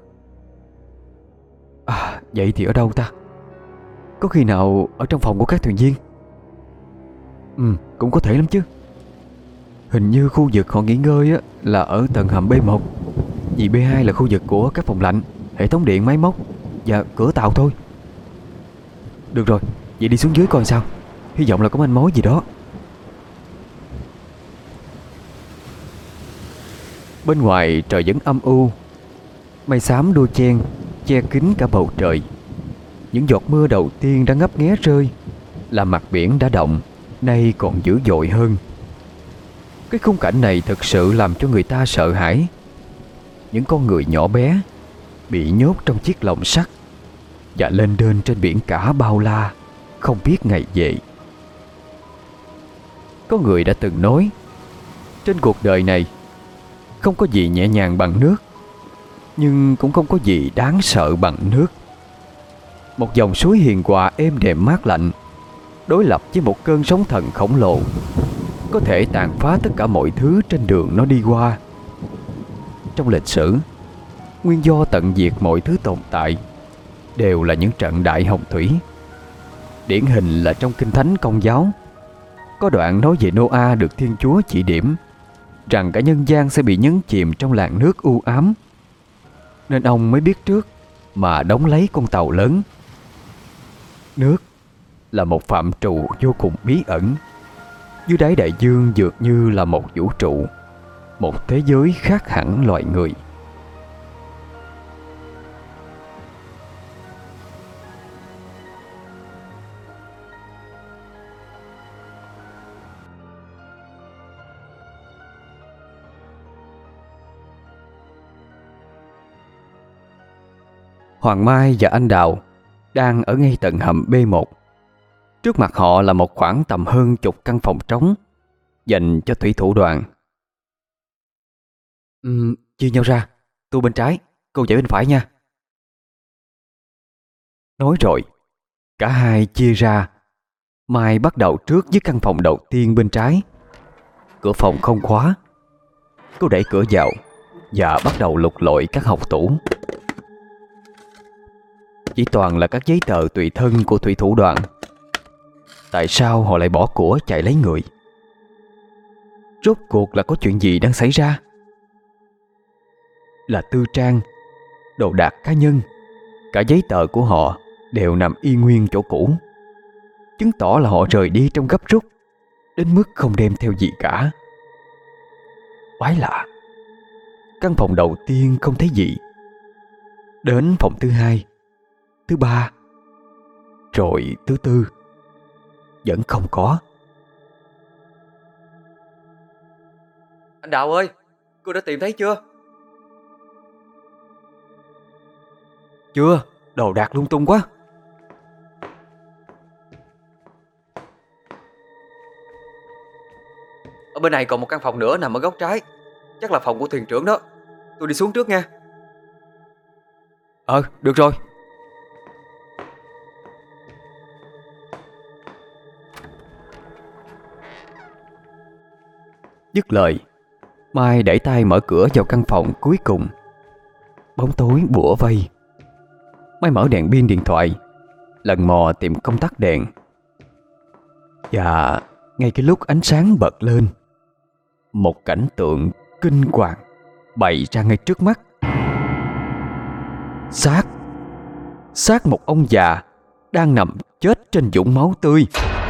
Vậy thì ở đâu ta? Có khi nào ở trong phòng của các thuyền viên? Cũng có thể lắm chứ. Hình như khu vực họ nghỉ ngơi là ở tầng hầm B1. Vì B2 là khu vực của các phòng lạnh, hệ thống điện, máy móc và cửa tàu thôi. Được rồi, vậy đi xuống dưới coi sao. Hy vọng là có manh mối gì đó. Bên ngoài trời vẫn âm u. Mây xám đua chen che kín cả bầu trời. Những giọt mưa đầu tiên đã ngấp nghé rơi, làm mặt biển đã động, nay còn dữ dội hơn. Cái khung cảnh này thực sự làm cho người ta sợ hãi. Những con người nhỏ bé bị nhốt trong chiếc lồng sắt và lênh đênh trên biển cả bao la, không biết ngày về. Có người đã từng nói, trên cuộc đời này không có gì nhẹ nhàng bằng nước, nhưng cũng không có gì đáng sợ bằng nước. Một dòng suối hiền hòa êm đềm mát lạnh, đối lập với một cơn sóng thần khổng lồ, có thể tàn phá tất cả mọi thứ trên đường nó đi qua. Trong lịch sử, nguyên do tận diệt mọi thứ tồn tại đều là những trận đại hồng thủy. Điển hình là trong Kinh Thánh Công giáo, có đoạn nói về Noa được Thiên Chúa chỉ điểm rằng cả nhân gian sẽ bị nhấn chìm trong làn nước u ám, nên ông mới biết trước mà đóng lấy con tàu lớn. Nước là một phạm trù vô cùng bí ẩn. Dưới đáy đại dương dường như là một vũ trụ, một thế giới khác hẳn loài người. Hoàng Mai và anh Đào đang ở ngay tận hầm B1. Trước mặt họ là một khoảng tầm hơn chục căn phòng trống dành cho thủy thủ đoàn. Chia nhau ra, tôi bên trái, cô chạy bên phải nha. Nói rồi, cả hai chia ra. Mai bắt đầu trước với căn phòng đầu tiên bên trái. Cửa phòng không khóa. Cô đẩy cửa vào và bắt đầu lục lọi các hộc tủ. Chỉ toàn là các giấy tờ tùy thân của thủy thủ đoàn. Tại sao họ lại bỏ của chạy lấy người? Rốt cuộc là có chuyện gì đang xảy ra? Là tư trang, đồ đạc cá nhân, cả giấy tờ của họ đều nằm y nguyên chỗ cũ, chứng tỏ là họ rời đi trong gấp rút đến mức không đem theo gì cả. Quái lạ, căn phòng đầu tiên không thấy gì. Đến phòng thứ hai, thứ ba, rồi thứ tư, vẫn không có. Anh Đạo ơi, cô đã tìm thấy chưa? Chưa, đồ đạc lung tung quá. Ở bên này còn một căn phòng nữa nằm ở góc trái. Chắc là phòng của thuyền trưởng đó. Tôi đi xuống trước nha. Được rồi. Dứt lời, Mai đẩy tay mở cửa vào căn phòng cuối cùng. Bóng tối bủa vây. Mai mở đèn pin điện thoại, lần mò tìm công tắc đèn. Và ngay cái lúc ánh sáng bật lên, một cảnh tượng kinh hoàng bày ra ngay trước mắt. Xác một ông già đang nằm chết trên vũng máu tươi.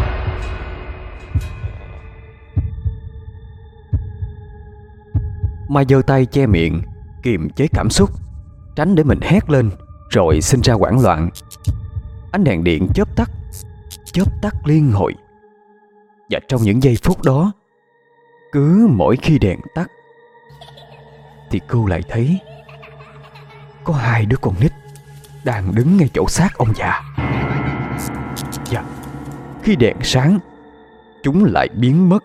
Mai giơ tay che miệng, kiềm chế cảm xúc, tránh để mình hét lên rồi sinh ra hoảng loạn. Ánh đèn điện chớp tắt liên hồi. Và trong những giây phút đó, cứ mỗi khi đèn tắt thì cô lại thấy có hai đứa con nít đang đứng ngay chỗ xác ông già. Và khi đèn sáng, chúng lại biến mất.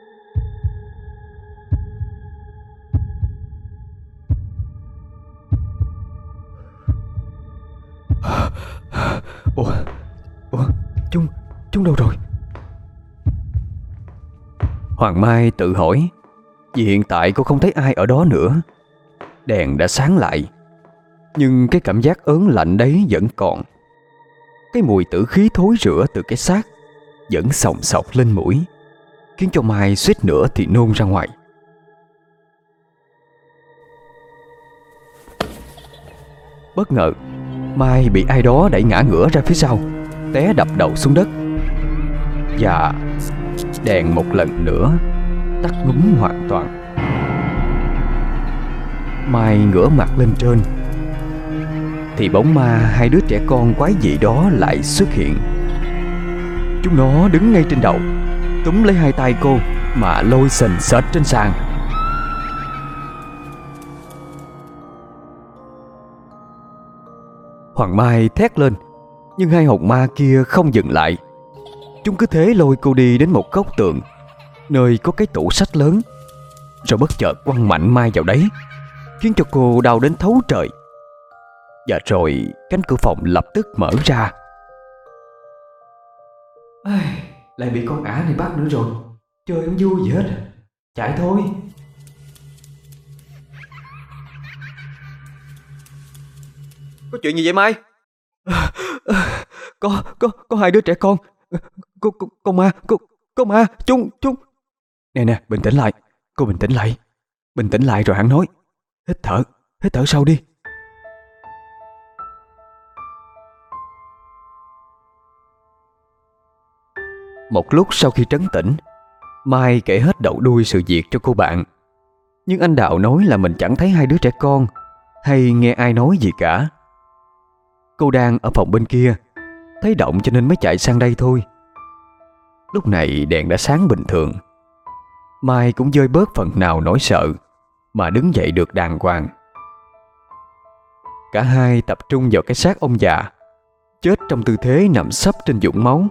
Ủa, chúng đâu rồi? Hoàng Mai tự hỏi, vì hiện tại cô không thấy ai ở đó nữa. Đèn đã sáng lại, nhưng cái cảm giác ớn lạnh đấy vẫn còn. Cái mùi tử khí thối rữa từ cái xác vẫn xồng xộc lên mũi, khiến cho Mai suýt nữa thì nôn ra ngoài. Bất ngờ, Mai bị ai đó đẩy ngã ngửa ra phía sau, té đập đầu xuống đất. Và đèn một lần nữa tắt ngúm hoàn toàn. Mai ngửa mặt lên trên thì bóng ma hai đứa trẻ con quái dị đó lại xuất hiện. Chúng nó đứng ngay trên đầu, túm lấy hai tay cô mà lôi sền sệt trên sàn. Hoàng Mai thét lên, nhưng hai hồn ma kia không dừng lại. Chúng cứ thế lôi cô đi đến một góc tường, nơi có cái tủ sách lớn, rồi bất chợt quăng mạnh Mai vào đấy, khiến cho cô đau đến thấu trời. Và rồi cánh cửa phòng lập tức mở ra. Lại bị con ả này bắt nữa rồi. Chơi không vui gì hết. Chạy thôi. Có chuyện gì vậy Mai? Có hai đứa trẻ con. Con ma. Chúng. Nè, bình tĩnh lại. Cô bình tĩnh lại. Bình tĩnh lại rồi hẳn nói. Hít thở sâu đi. Một lúc sau khi trấn tĩnh, Mai kể hết đầu đuôi sự việc cho cô bạn. Nhưng anh Đạo nói là mình chẳng thấy hai đứa trẻ con hay nghe ai nói gì cả. Cô đang ở phòng bên kia, thấy động cho nên mới chạy sang đây thôi. Lúc này đèn đã sáng bình thường. Mai cũng vơi bớt phần nào nỗi sợ mà đứng dậy được đàng hoàng. Cả hai tập trung vào cái xác ông già chết trong tư thế nằm sấp trên vũng máu.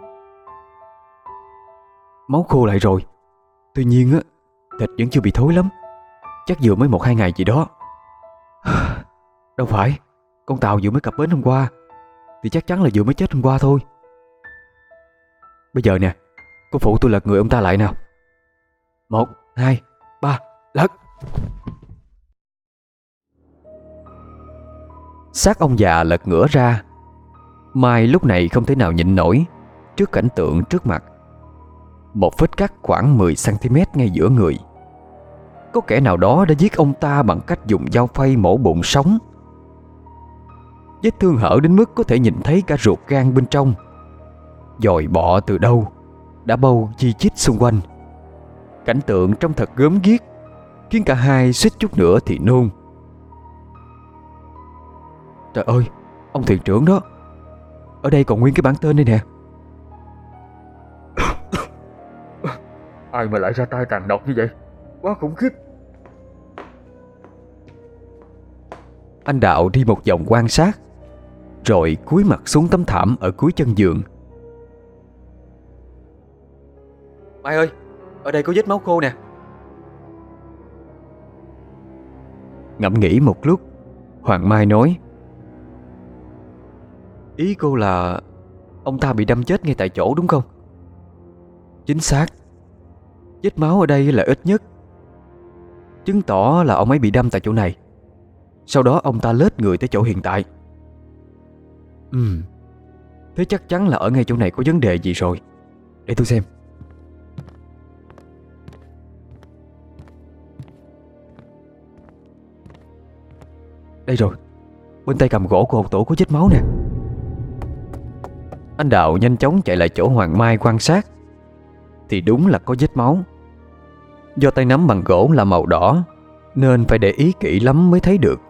Máu khô lại rồi. Tuy nhiên thịt vẫn chưa bị thối lắm. Chắc vừa mới 1-2 ngày gì đó. Đâu phải, con tàu vừa mới cập bến hôm qua. thì chắc chắn là vừa mới chết hôm qua thôi. Bây giờ nè, cô phụ tôi lật người ông ta lại nào. 1, 2, 3, lật. Xác ông già lật ngửa ra. Mai lúc này không thể nào nhịn nổi trước cảnh tượng trước mặt. Một vết cắt khoảng 10cm ngay giữa người. Có kẻ nào đó đã giết ông ta bằng cách dùng dao phay mổ bụng sống. Vết thương hở đến mức có thể nhìn thấy cả ruột gan bên trong. Dòi bọ từ đâu đã bâu chi chít xung quanh. Cảnh tượng trông thật gớm ghiếc, khiến cả hai suýt chút nữa thì nôn. Trời ơi, ông thuyền trưởng đó, ở đây còn nguyên cái bảng tên đây nè. Ai mà lại ra tay tàn độc như vậy? Quá khủng khiếp. Anh Đạo đi một vòng quan sát, rồi cúi mặt xuống tấm thảm ở cuối chân giường. Mai ơi, ở đây có vết máu khô nè. Ngẫm nghĩ một lúc, Hoàng Mai nói: Ý cô là ông ta bị đâm chết ngay tại chỗ đúng không? Chính xác. Vết máu ở đây là ít nhất, chứng tỏ là ông ấy bị đâm tại chỗ này. Sau đó ông ta lết người tới chỗ hiện tại. Thế chắc chắn là ở ngay chỗ này có vấn đề gì rồi. Để tôi xem. Đây rồi, bên tay cầm gỗ của hộp tủ có vết máu nè. Anh Đạo nhanh chóng chạy lại chỗ Hoàng Mai quan sát. Thì đúng là có vết máu. Do tay nắm bằng gỗ là màu đỏ, nên phải để ý kỹ lắm mới thấy được.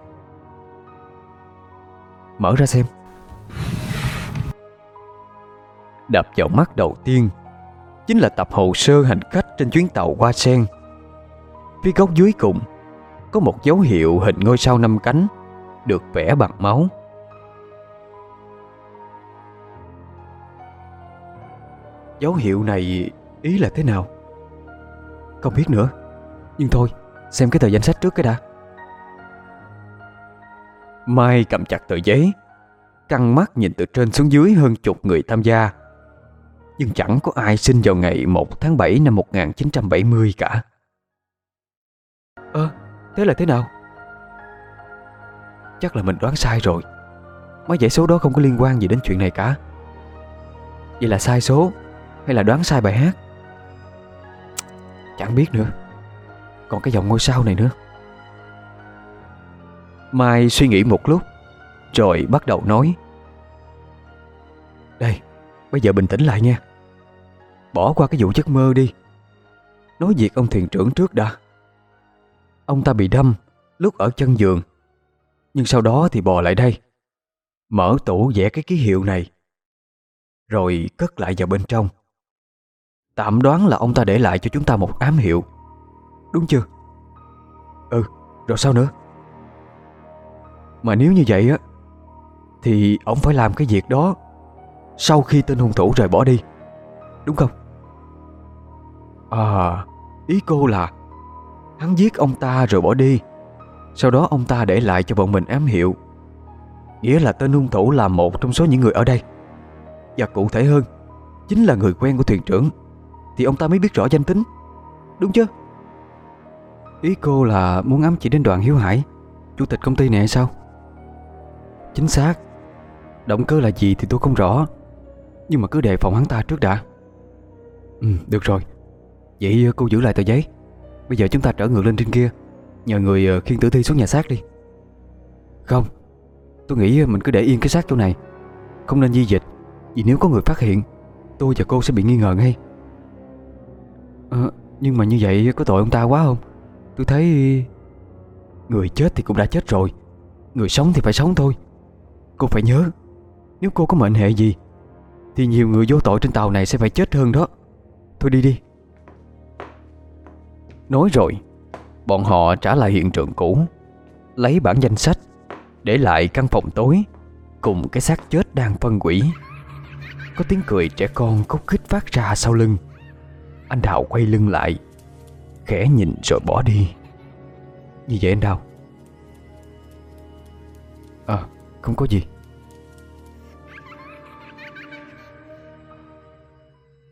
Mở ra xem. Đập vào mắt đầu tiên chính là tập hồ sơ hành khách trên chuyến tàu Hoa Sen. Phía góc dưới cùng có một dấu hiệu hình ngôi sao 5 cánh được vẽ bằng máu. Dấu hiệu này ý là thế nào? Không biết nữa. Nhưng thôi, xem cái tờ danh sách trước cái đã. Mai cầm chặt tờ giấy, căng mắt nhìn từ trên xuống dưới hơn chục người tham gia. Nhưng chẳng có ai sinh vào ngày 1 tháng 7 năm 1970 cả. Thế là thế nào? Chắc là mình đoán sai rồi. Mấy dãy số đó không có liên quan gì đến chuyện này cả. Vậy là sai số hay là đoán sai bài hát? Chẳng biết nữa. Còn cái dòng ngôi sao này nữa. Mai suy nghĩ một lúc, rồi bắt đầu nói: Đây, bây giờ bình tĩnh lại nha. Bỏ qua cái vụ giấc mơ đi. Nói việc ông thuyền trưởng trước đã. Ông ta bị đâm lúc ở chân giường, nhưng sau đó thì bò lại đây, mở tủ vẽ cái ký hiệu này, rồi cất lại vào bên trong. Tạm đoán là ông ta để lại cho chúng ta một ám hiệu. Đúng chưa? Rồi sao nữa? Mà nếu như vậy á, thì ông phải làm cái việc đó sau khi tên hung thủ rời bỏ đi, đúng không? Ý cô là hắn giết ông ta rồi bỏ đi. Sau đó ông ta để lại cho bọn mình ám hiệu. Nghĩa là tên hung thủ là một trong số những người ở đây. Và cụ thể hơn, chính là người quen của thuyền trưởng. Thì ông ta mới biết rõ danh tính, đúng chứ? Ý cô là muốn ám chỉ đến Đoàn Hiếu Hải, chủ tịch công ty này hay sao? Chính xác. Động cơ là gì thì tôi không rõ, nhưng mà cứ đề phòng hắn ta trước đã. Được rồi. Vậy cô giữ lại tờ giấy. Bây giờ chúng ta trở ngược lên trên kia, nhờ người khiêng tử thi xuống nhà xác đi. Không, tôi nghĩ mình cứ để yên cái xác chỗ này, không nên di dịch. Vì nếu có người phát hiện, tôi và cô sẽ bị nghi ngờ ngay. Nhưng mà như vậy có tội ông ta quá không? Tôi thấy người chết thì cũng đã chết rồi, người sống thì phải sống thôi. Cô phải nhớ, nếu cô có mệnh hệ gì thì nhiều người vô tội trên tàu này sẽ phải chết hơn đó. Thôi đi đi. Nói rồi, bọn họ trả lại hiện trường cũ, lấy bản danh sách, để lại căn phòng tối cùng cái xác chết đang phân hủy. Có tiếng cười trẻ con khúc khích phát ra sau lưng. Anh Đào quay lưng lại, khẽ nhìn rồi bỏ đi. Gì vậy anh Đào? Không có gì.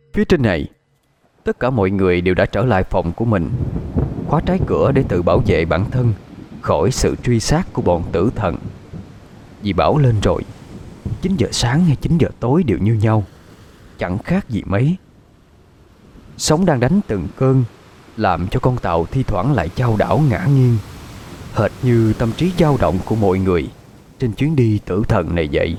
Phía trên này, tất cả mọi người đều đã trở lại phòng của mình, khóa trái cửa để tự bảo vệ bản thân khỏi sự truy sát của bọn tử thần. Vì bảo lên rồi, 9 giờ sáng hay 9 giờ tối đều như nhau, chẳng khác gì mấy. Sóng đang đánh từng cơn, làm cho con tàu thi thoảng lại chao đảo ngả nghiêng, hệt như tâm trí dao động của mọi người trên chuyến đi tử thần này vậy.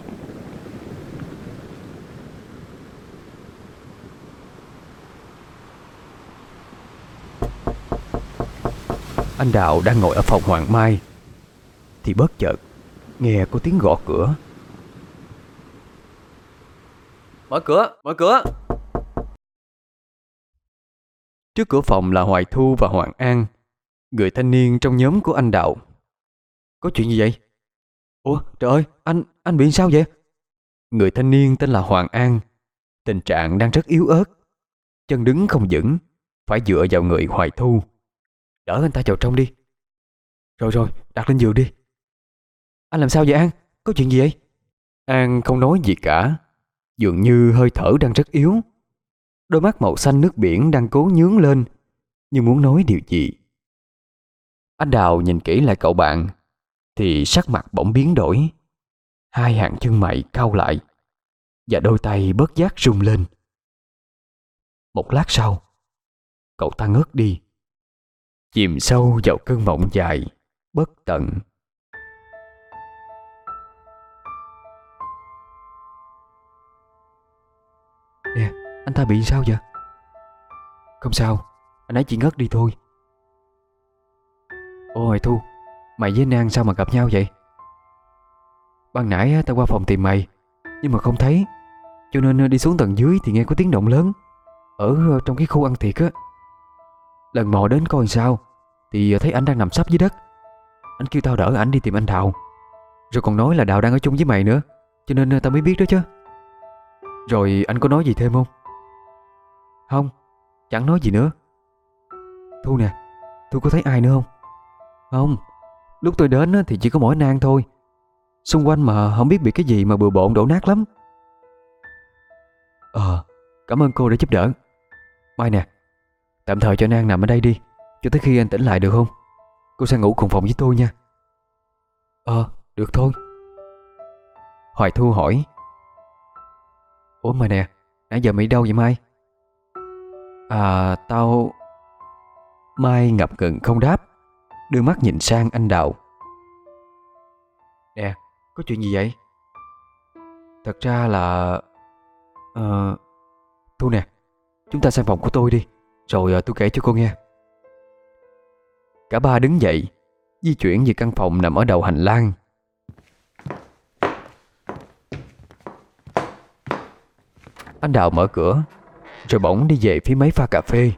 Anh Đào đang ngồi ở phòng Hoàng Mai thì bất chợt nghe có tiếng gõ cửa. Mở cửa, mở cửa. Trước cửa phòng là Hoài Thu và Hoàng An, người thanh niên trong nhóm của anh Đào. Có chuyện gì vậy? Ủa trời ơi, anh bị sao vậy? Người thanh niên tên là Hoàng An, tình trạng đang rất yếu ớt, chân đứng không vững, phải dựa vào người Hoài Thu. Đỡ anh ta vào trong đi. Rồi, đặt lên giường đi. Anh làm sao vậy An? Có chuyện gì vậy? An không nói gì cả, dường như hơi thở đang rất yếu. Đôi mắt màu xanh nước biển đang cố nhướng lên, như muốn nói điều gì. Anh Đào nhìn kỹ lại cậu bạn thì sắc mặt bỗng biến đổi. Hai hàng chân mày cau lại và đôi tay bất giác rung lên. Một lát sau, cậu ta ngất đi, chìm sâu vào cơn mộng dài bất tận. Nè, anh ta bị sao vậy? Không sao, anh ấy chỉ ngất đi thôi. Ôi Thu, mày với Nang sao mà gặp nhau vậy? Ban nãy tao qua phòng tìm mày, nhưng mà không thấy, cho nên đi xuống tầng dưới thì nghe có tiếng động lớn ở trong cái khu ăn tiệc á. Lần mò đến coi sao thì thấy anh đang nằm sấp dưới đất. Anh kêu tao đỡ ảnh đi tìm anh Đào, rồi còn nói là Đào đang ở chung với mày nữa, cho nên tao mới biết đó chứ. Rồi anh có nói gì thêm không? Không, chẳng nói gì nữa. Thu nè, Thu có thấy ai nữa không? Không, lúc tôi đến thì chỉ có mỗi Nang thôi. Xung quanh mà không biết bị cái gì mà bừa bộn đổ nát lắm. Cảm ơn cô đã giúp đỡ. Mai nè, tạm thời cho Nang nằm ở đây đi, cho tới khi anh tỉnh lại được không? Cô sẽ ngủ cùng phòng với tôi nha. Được thôi. Hoài Thu hỏi. Ủa mà nè, nãy giờ mày đâu vậy Mai? Tao... Mai ngập ngừng không đáp, đưa mắt nhìn sang anh Đào. Nè, có chuyện gì vậy? Thật ra là... Thu nè, chúng ta sang phòng của tôi đi, rồi tôi kể cho cô nghe. Cả ba đứng dậy, di chuyển về căn phòng nằm ở đầu hành lang. Anh Đào mở cửa, rồi bỗng đi về phía máy pha cà phê.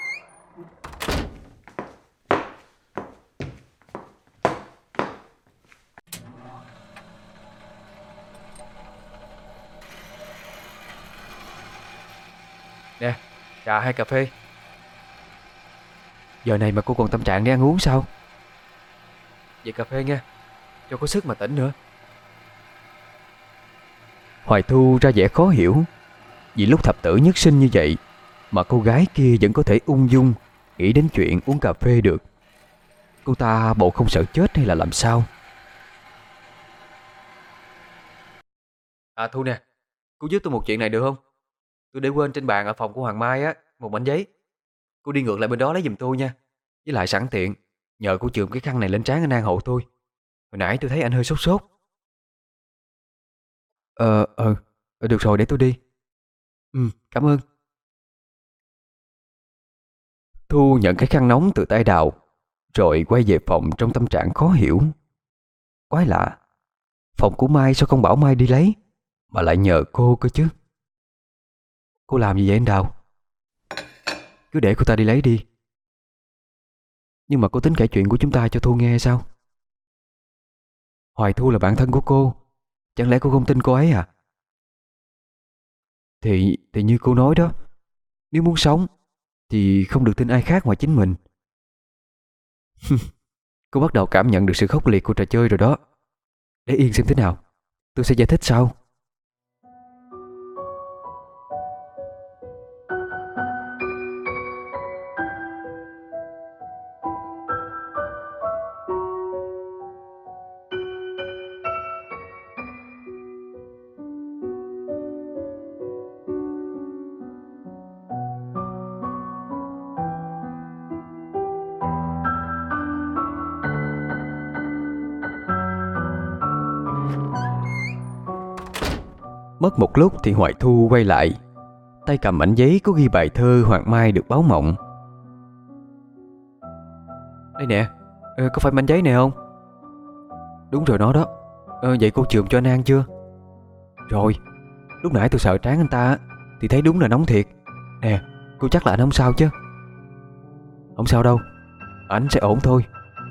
Nè, trà hay cà phê? Giờ này mà cô còn tâm trạng để ăn uống sao? Vậy cà phê nha, cho có sức mà tỉnh nữa. Hoài Thu ra vẻ khó hiểu, vì lúc thập tử nhất sinh như vậy mà cô gái kia vẫn có thể ung dung nghĩ đến chuyện uống cà phê được. Cô ta bộ không sợ chết hay là làm sao? Thu nè, cô giúp tôi một chuyện này được không? Tôi để quên trên bàn ở phòng của Hoàng Mai á, một mảnh giấy. Cô đi ngược lại bên đó lấy giùm tôi nha. Với lại sẵn tiện, nhờ cô chườm cái khăn này lên trán anh An hộ tôi. Hồi nãy tôi thấy anh hơi sốt sốt. Được rồi, để tôi đi. Cảm ơn. Thu nhận cái khăn nóng từ tay Đào, rồi quay về phòng trong tâm trạng khó hiểu. Quái lạ, phòng của Mai sao không bảo Mai đi lấy, mà lại nhờ cô cơ chứ? Cô làm gì vậy anh Đào? Cứ để cô ta đi lấy đi. Nhưng mà cô tính kể chuyện của chúng ta cho Thu nghe hay sao? Hoài Thu là bạn thân của cô, chẳng lẽ cô không tin cô ấy à? Thì như cô nói đó, nếu muốn sống thì không được tin ai khác ngoài chính mình. Cô bắt đầu cảm nhận được sự khốc liệt của trò chơi rồi đó. Để yên xem thế nào, tôi sẽ giải thích sau. Mất một lúc thì Hoài Thu quay lại, tay cầm mảnh giấy có ghi bài thơ Hoàng Mai được báo mộng. Đây nè, có phải mảnh giấy này không? Đúng rồi, nó đó. Vậy cô chườm cho anh An chưa? Rồi, lúc nãy tôi sợ trán anh ta thì thấy đúng là nóng thiệt. Nè, cô chắc là anh không sao chứ? Không sao đâu, anh sẽ ổn thôi.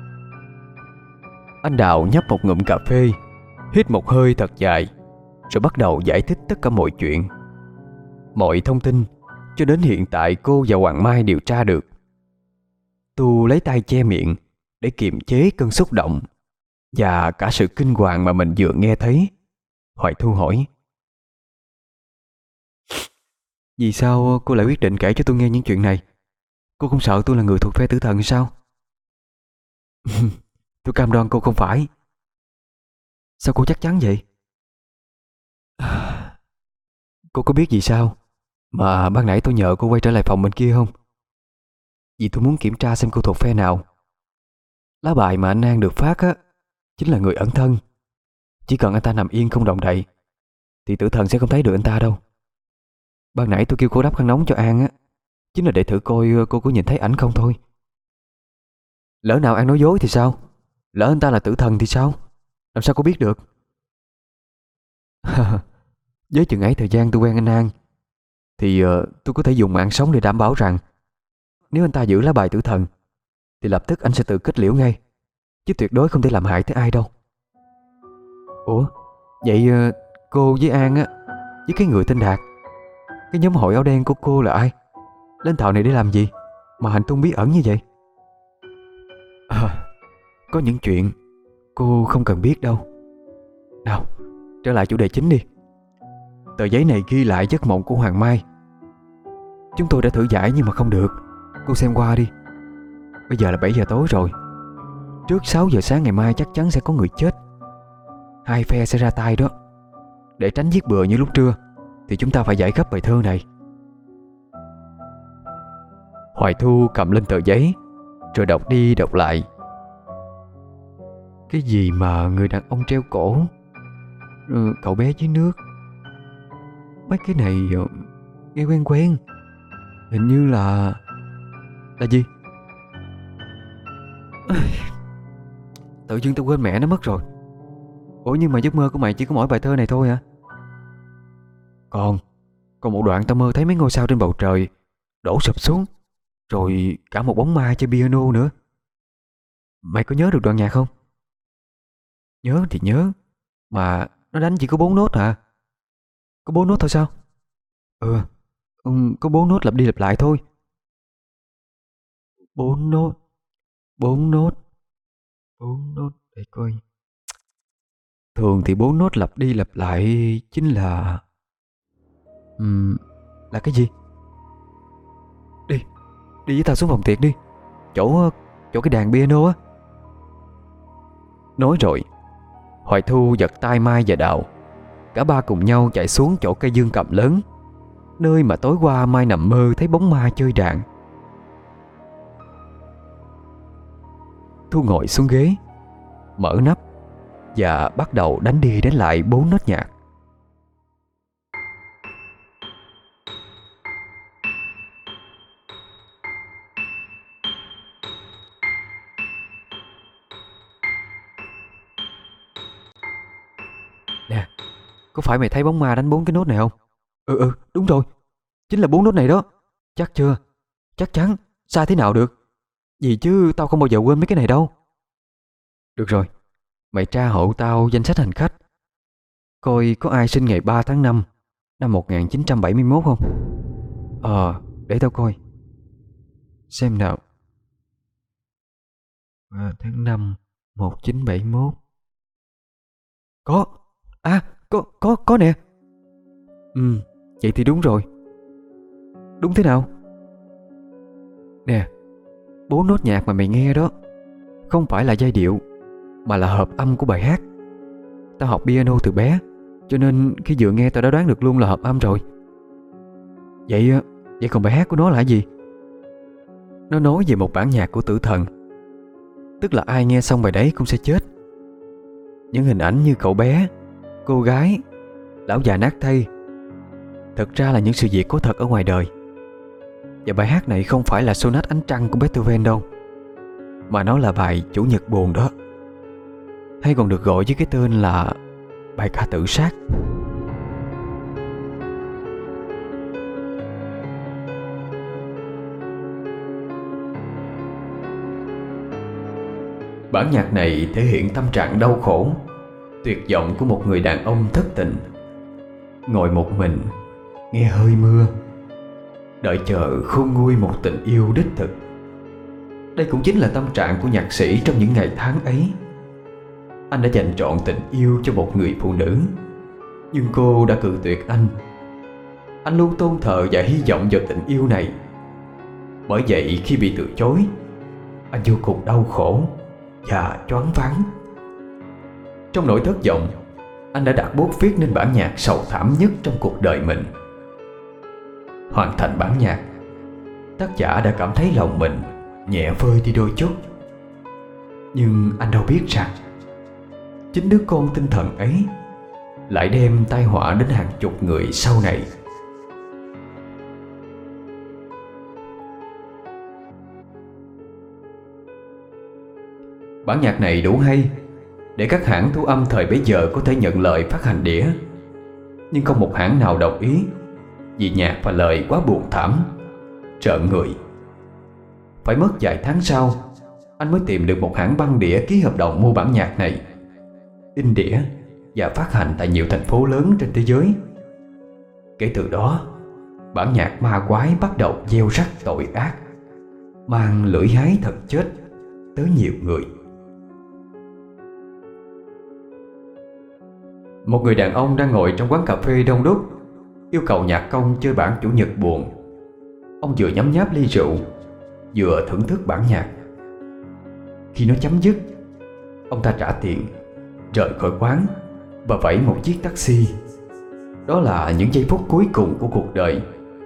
Anh Đào nhấp một ngụm cà phê, hít một hơi thật dài, rồi bắt đầu giải thích tất cả mọi chuyện. Mọi thông tin cho đến hiện tại cô và Hoàng Mai điều tra được. Tu lấy tay che miệng để kiềm chế cơn xúc động và cả sự kinh hoàng mà mình vừa nghe thấy. Hoài Thu hỏi: Vì sao cô lại quyết định kể cho tôi nghe những chuyện này? Cô không sợ tôi là người thuộc phe tử thần sao? Tôi cam đoan cô không phải. Sao cô chắc chắn vậy? Cô có biết vì sao mà ban nãy tôi nhờ cô quay trở lại phòng bên kia không? Vì tôi muốn kiểm tra xem cô thuộc phe nào. Lá bài mà anh An được phát á chính là người ẩn thân. Chỉ cần anh ta nằm yên không động đậy thì tử thần sẽ không thấy được anh ta đâu. Ban nãy tôi kêu cô đắp khăn nóng cho An á chính là để thử coi cô có nhìn thấy ảnh không thôi. Lỡ nào An nói dối thì sao? Lỡ anh ta là tử thần thì sao? Làm sao cô biết được? Với chừng ấy thời gian tôi quen anh An thì tôi có thể dùng mạng sống để đảm bảo rằng nếu anh ta giữ lá bài tử thần thì lập tức anh sẽ tự kết liễu ngay, chứ tuyệt đối không thể làm hại tới ai đâu. Ủa, vậy cô với An á, với cái người tên Đạt, cái nhóm hội áo đen của cô là ai? Lên thảo này để làm gì mà hành tung bí ẩn như vậy? Có những chuyện cô không cần biết đâu. Nào, trở lại chủ đề chính đi. Tờ giấy này ghi lại giấc mộng của Hoàng Mai. Chúng tôi đã thử giải nhưng mà không được. Cô xem qua đi. Bây giờ là 7 giờ tối rồi. Trước 6 giờ sáng ngày mai chắc chắn sẽ có người chết. Hai phe sẽ ra tay đó. Để tránh giết bừa như lúc trưa thì chúng ta phải giải gấp bài thơ này. Hoài Thu cầm lên tờ giấy rồi đọc đi đọc lại. Cái gì mà người đàn ông treo cổ, cậu bé dưới nước. Mấy cái này nghe quen quen. Hình như là gì? Tự dưng tôi quên mẹ nó mất rồi. Ủa nhưng mà giấc mơ của mày chỉ có mỗi bài thơ này thôi hả? Còn một đoạn tao mơ thấy mấy ngôi sao trên bầu trời đổ sụp xuống, rồi cả một bóng ma chơi piano nữa. Mày có nhớ được đoạn nhạc không? Nhớ thì nhớ, mà nó đánh chỉ có 4 nốt hả? Có 4 nốt thôi sao? Có 4 nốt lặp đi lặp lại thôi. 4 nốt 4 nốt 4 nốt để coi. Thường thì 4 nốt lặp đi lặp lại chính là là cái gì? Đi với tao xuống phòng tiệc đi. Chỗ cái đàn piano á. Nói rồi Hoài Thu giật tay Mai và Đào. Cả ba cùng nhau chạy xuống chỗ cây dương cầm lớn, nơi mà tối qua Mai nằm mơ thấy bóng ma chơi đàn. Thu ngồi xuống ghế, mở nắp và bắt đầu đánh đi đánh lại 4 nốt nhạc. Nè, có phải mày thấy bóng ma đánh 4 cái nốt này không? Đúng rồi, chính là 4 nốt này đó. Chắc chưa? Chắc chắn, sai thế nào được? Gì chứ tao không bao giờ quên mấy cái này đâu. Được rồi, mày tra hộ tao danh sách hành khách, coi có ai sinh ngày 3 tháng 5 năm 1971 không? Để tao coi. Xem nào. 3 tháng 5 1971. Có nè. Vậy thì đúng rồi. Đúng thế nào? Nè, 4 nốt nhạc mà mày nghe đó không phải là giai điệu, mà là hợp âm của bài hát. Tao học piano từ bé, cho nên khi vừa nghe tao đã đoán được luôn là hợp âm rồi. Vậy còn bài hát của nó là gì? Nó nói về một bản nhạc của tử thần, tức là ai nghe xong bài đấy cũng sẽ chết. Những hình ảnh như cậu bé, cô gái Lão già nát thay. Thực ra là những sự việc có thật ở ngoài đời. Và bài hát này không phải là sonat ánh trăng của Beethoven đâu, mà nó là bài Chủ nhật buồn đó, hay còn được gọi với cái tên là bài ca tự sát. Bản nhạc này thể hiện tâm trạng đau khổ, tuyệt vọng của một người đàn ông thất tình, ngồi một mình, nghe hơi mưa, đợi chờ khôn nguôi một tình yêu đích thực. Đây cũng chính là tâm trạng của nhạc sĩ trong những ngày tháng ấy. Anh đã dành trọn tình yêu cho một người phụ nữ, nhưng cô đã cự tuyệt anh. Anh luôn tôn thờ và hy vọng vào tình yêu này. Bởi vậy khi bị từ chối, anh vô cùng đau khổ và choáng váng. Trong nỗi thất vọng, anh đã đặt bút viết nên bản nhạc sầu thảm nhất trong cuộc đời mình. Hoàn thành bản nhạc, tác giả đã cảm thấy lòng mình nhẹ vơi đi đôi chút. Nhưng anh đâu biết rằng chính đứa con tinh thần ấy lại đem tai họa đến hàng chục người sau này. Bản nhạc này đủ hay để các hãng thu âm thời bấy giờ có thể nhận lời phát hành đĩa, nhưng không một hãng nào đồng ý vì nhạc và lời quá buồn thảm, trợn người. Phải mất vài tháng sau, anh mới tìm được một hãng băng đĩa ký hợp đồng mua bản nhạc này, in đĩa và phát hành tại nhiều thành phố lớn trên thế giới. Kể từ đó, bản nhạc ma quái bắt đầu gieo rắc tội ác, mang lưỡi hái thật chết tới nhiều người. Một người đàn ông đang ngồi trong quán cà phê đông đúc, yêu cầu nhạc công chơi bản Chủ nhật buồn. Ông vừa nhấm nháp ly rượu, vừa thưởng thức bản nhạc. Khi nó chấm dứt, ông ta trả tiền, rời khỏi quán và vẫy một chiếc taxi. Đó là những giây phút cuối cùng của cuộc đời.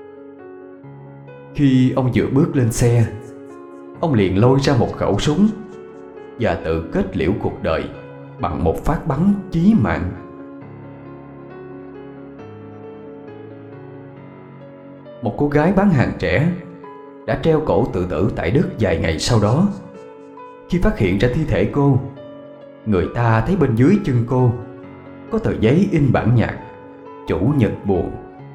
Khi ông vừa bước lên xe, ông liền lôi ra một khẩu súng và tự kết liễu cuộc đời bằng một phát bắn chí mạng. Một cô gái bán hàng trẻ đã treo cổ tự tử tại Đức vài ngày sau đó. Khi phát hiện ra thi thể cô, người ta thấy bên dưới chân cô có tờ giấy in bản nhạc Chủ nhật buồn.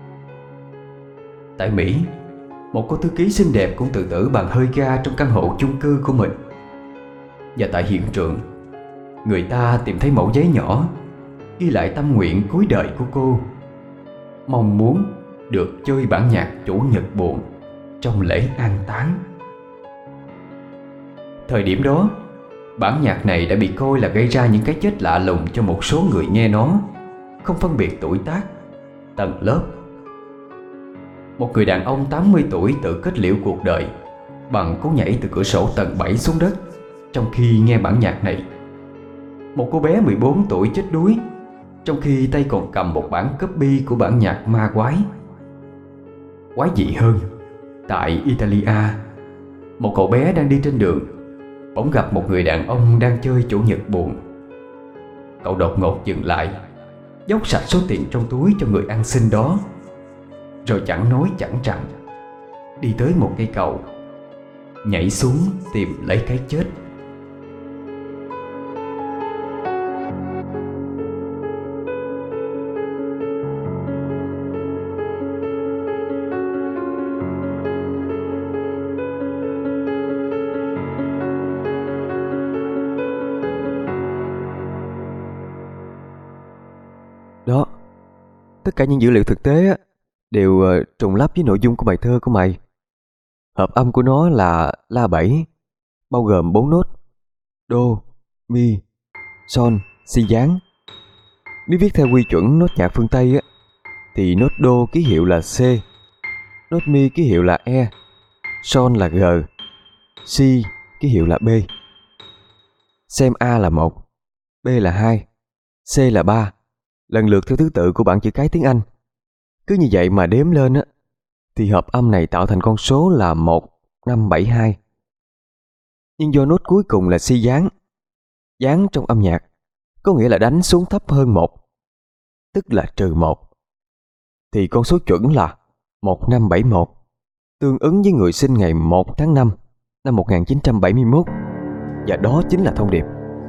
Tại Mỹ, một cô thư ký xinh đẹp cũng tự tử bằng hơi ga trong căn hộ chung cư của mình. Và tại hiện trường, người ta tìm thấy mẩu giấy nhỏ ghi lại tâm nguyện cuối đời của cô, mong muốn được chơi bản nhạc Chủ nhật buồn trong lễ an táng. Thời điểm đó, bản nhạc này đã bị coi là gây ra những cái chết lạ lùng cho một số người nghe nó, không phân biệt tuổi tác, tầng lớp. Một người đàn ông 80 tuổi tự kết liễu cuộc đời bằng cú nhảy từ cửa sổ tầng 7 xuống đất trong khi nghe bản nhạc này. Một cô bé 14 tuổi chết đuối trong khi tay còn cầm một bản copy của bản nhạc ma quái. Quái dị hơn, tại Italia, một cậu bé đang đi trên đường bỗng gặp một người đàn ông đang chơi Chủ nhật buồn. Cậu đột ngột dừng lại, dốc sạch số tiền trong túi cho người ăn xin đó, rồi chẳng nói chẳng rằng đi tới một cây cầu, nhảy xuống tìm lấy cái chết. Đó, tất cả những dữ liệu thực tế đều trùng lắp với nội dung của bài thơ của mày. Hợp âm của nó là La 7, bao gồm 4 nốt: Đô, Mi, Son, Si dáng. Nếu viết theo quy chuẩn nốt nhạc phương Tây thì nốt Đô ký hiệu là C, nốt Mi ký hiệu là E, Son là G, Si ký hiệu là B. Xem A là 1, B là 2, C là 3, lần lượt theo thứ tự của bảng chữ cái tiếng Anh. Cứ như vậy mà đếm lên thì hợp âm này tạo thành con số là 1572. Nhưng do nốt cuối cùng là si dáng, dáng trong âm nhạc có nghĩa là đánh xuống thấp hơn 1, tức là -1, thì con số chuẩn là 1571, tương ứng với người sinh ngày 1 tháng 5 năm 1971, và đó chính là thông điệp.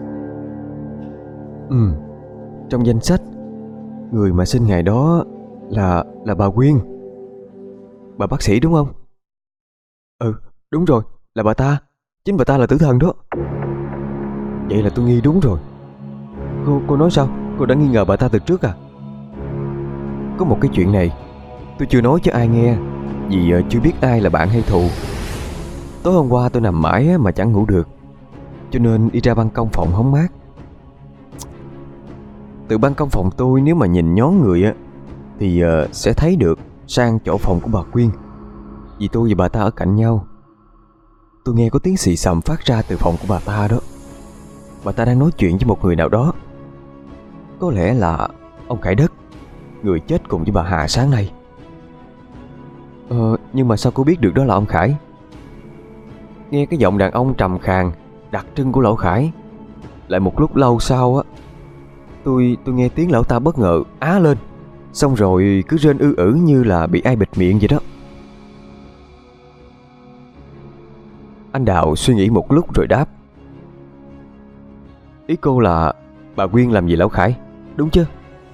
Trong danh sách, người mà sinh ngày đó là bà Quyên. Bà bác sĩ đúng không? Đúng rồi, là bà ta. Chính bà ta là tử thần đó. Vậy là tôi nghi đúng rồi. Cô nói sao? Cô đã nghi ngờ bà ta từ trước à? Có một cái chuyện này tôi chưa nói cho ai nghe, vì chưa biết ai là bạn hay thù. Tối hôm qua tôi nằm mãi mà chẳng ngủ được, cho nên đi ra ban công phòng hóng mát. Từ ban công phòng tôi, nếu mà nhìn nhón người thì sẽ thấy được sang chỗ phòng của bà Quyên, vì tôi và bà ta ở cạnh nhau. Tôi nghe có tiếng xì xầm phát ra từ phòng của bà ta đó. Bà ta đang nói chuyện với một người nào đó. Có lẽ là ông Khải Đất, người chết cùng với bà Hà sáng nay. Nhưng mà sao cô biết được đó là ông Khải? Nghe cái giọng đàn ông trầm khàn đặc trưng của lão Khải. Lại một lúc lâu sau tôi nghe tiếng lão ta bất ngờ á lên, xong rồi cứ rên ư như là bị ai bịt miệng vậy đó. Anh Đạo suy nghĩ một lúc rồi đáp: Ý cô là bà Quyên làm gì lão Khải, đúng chứ?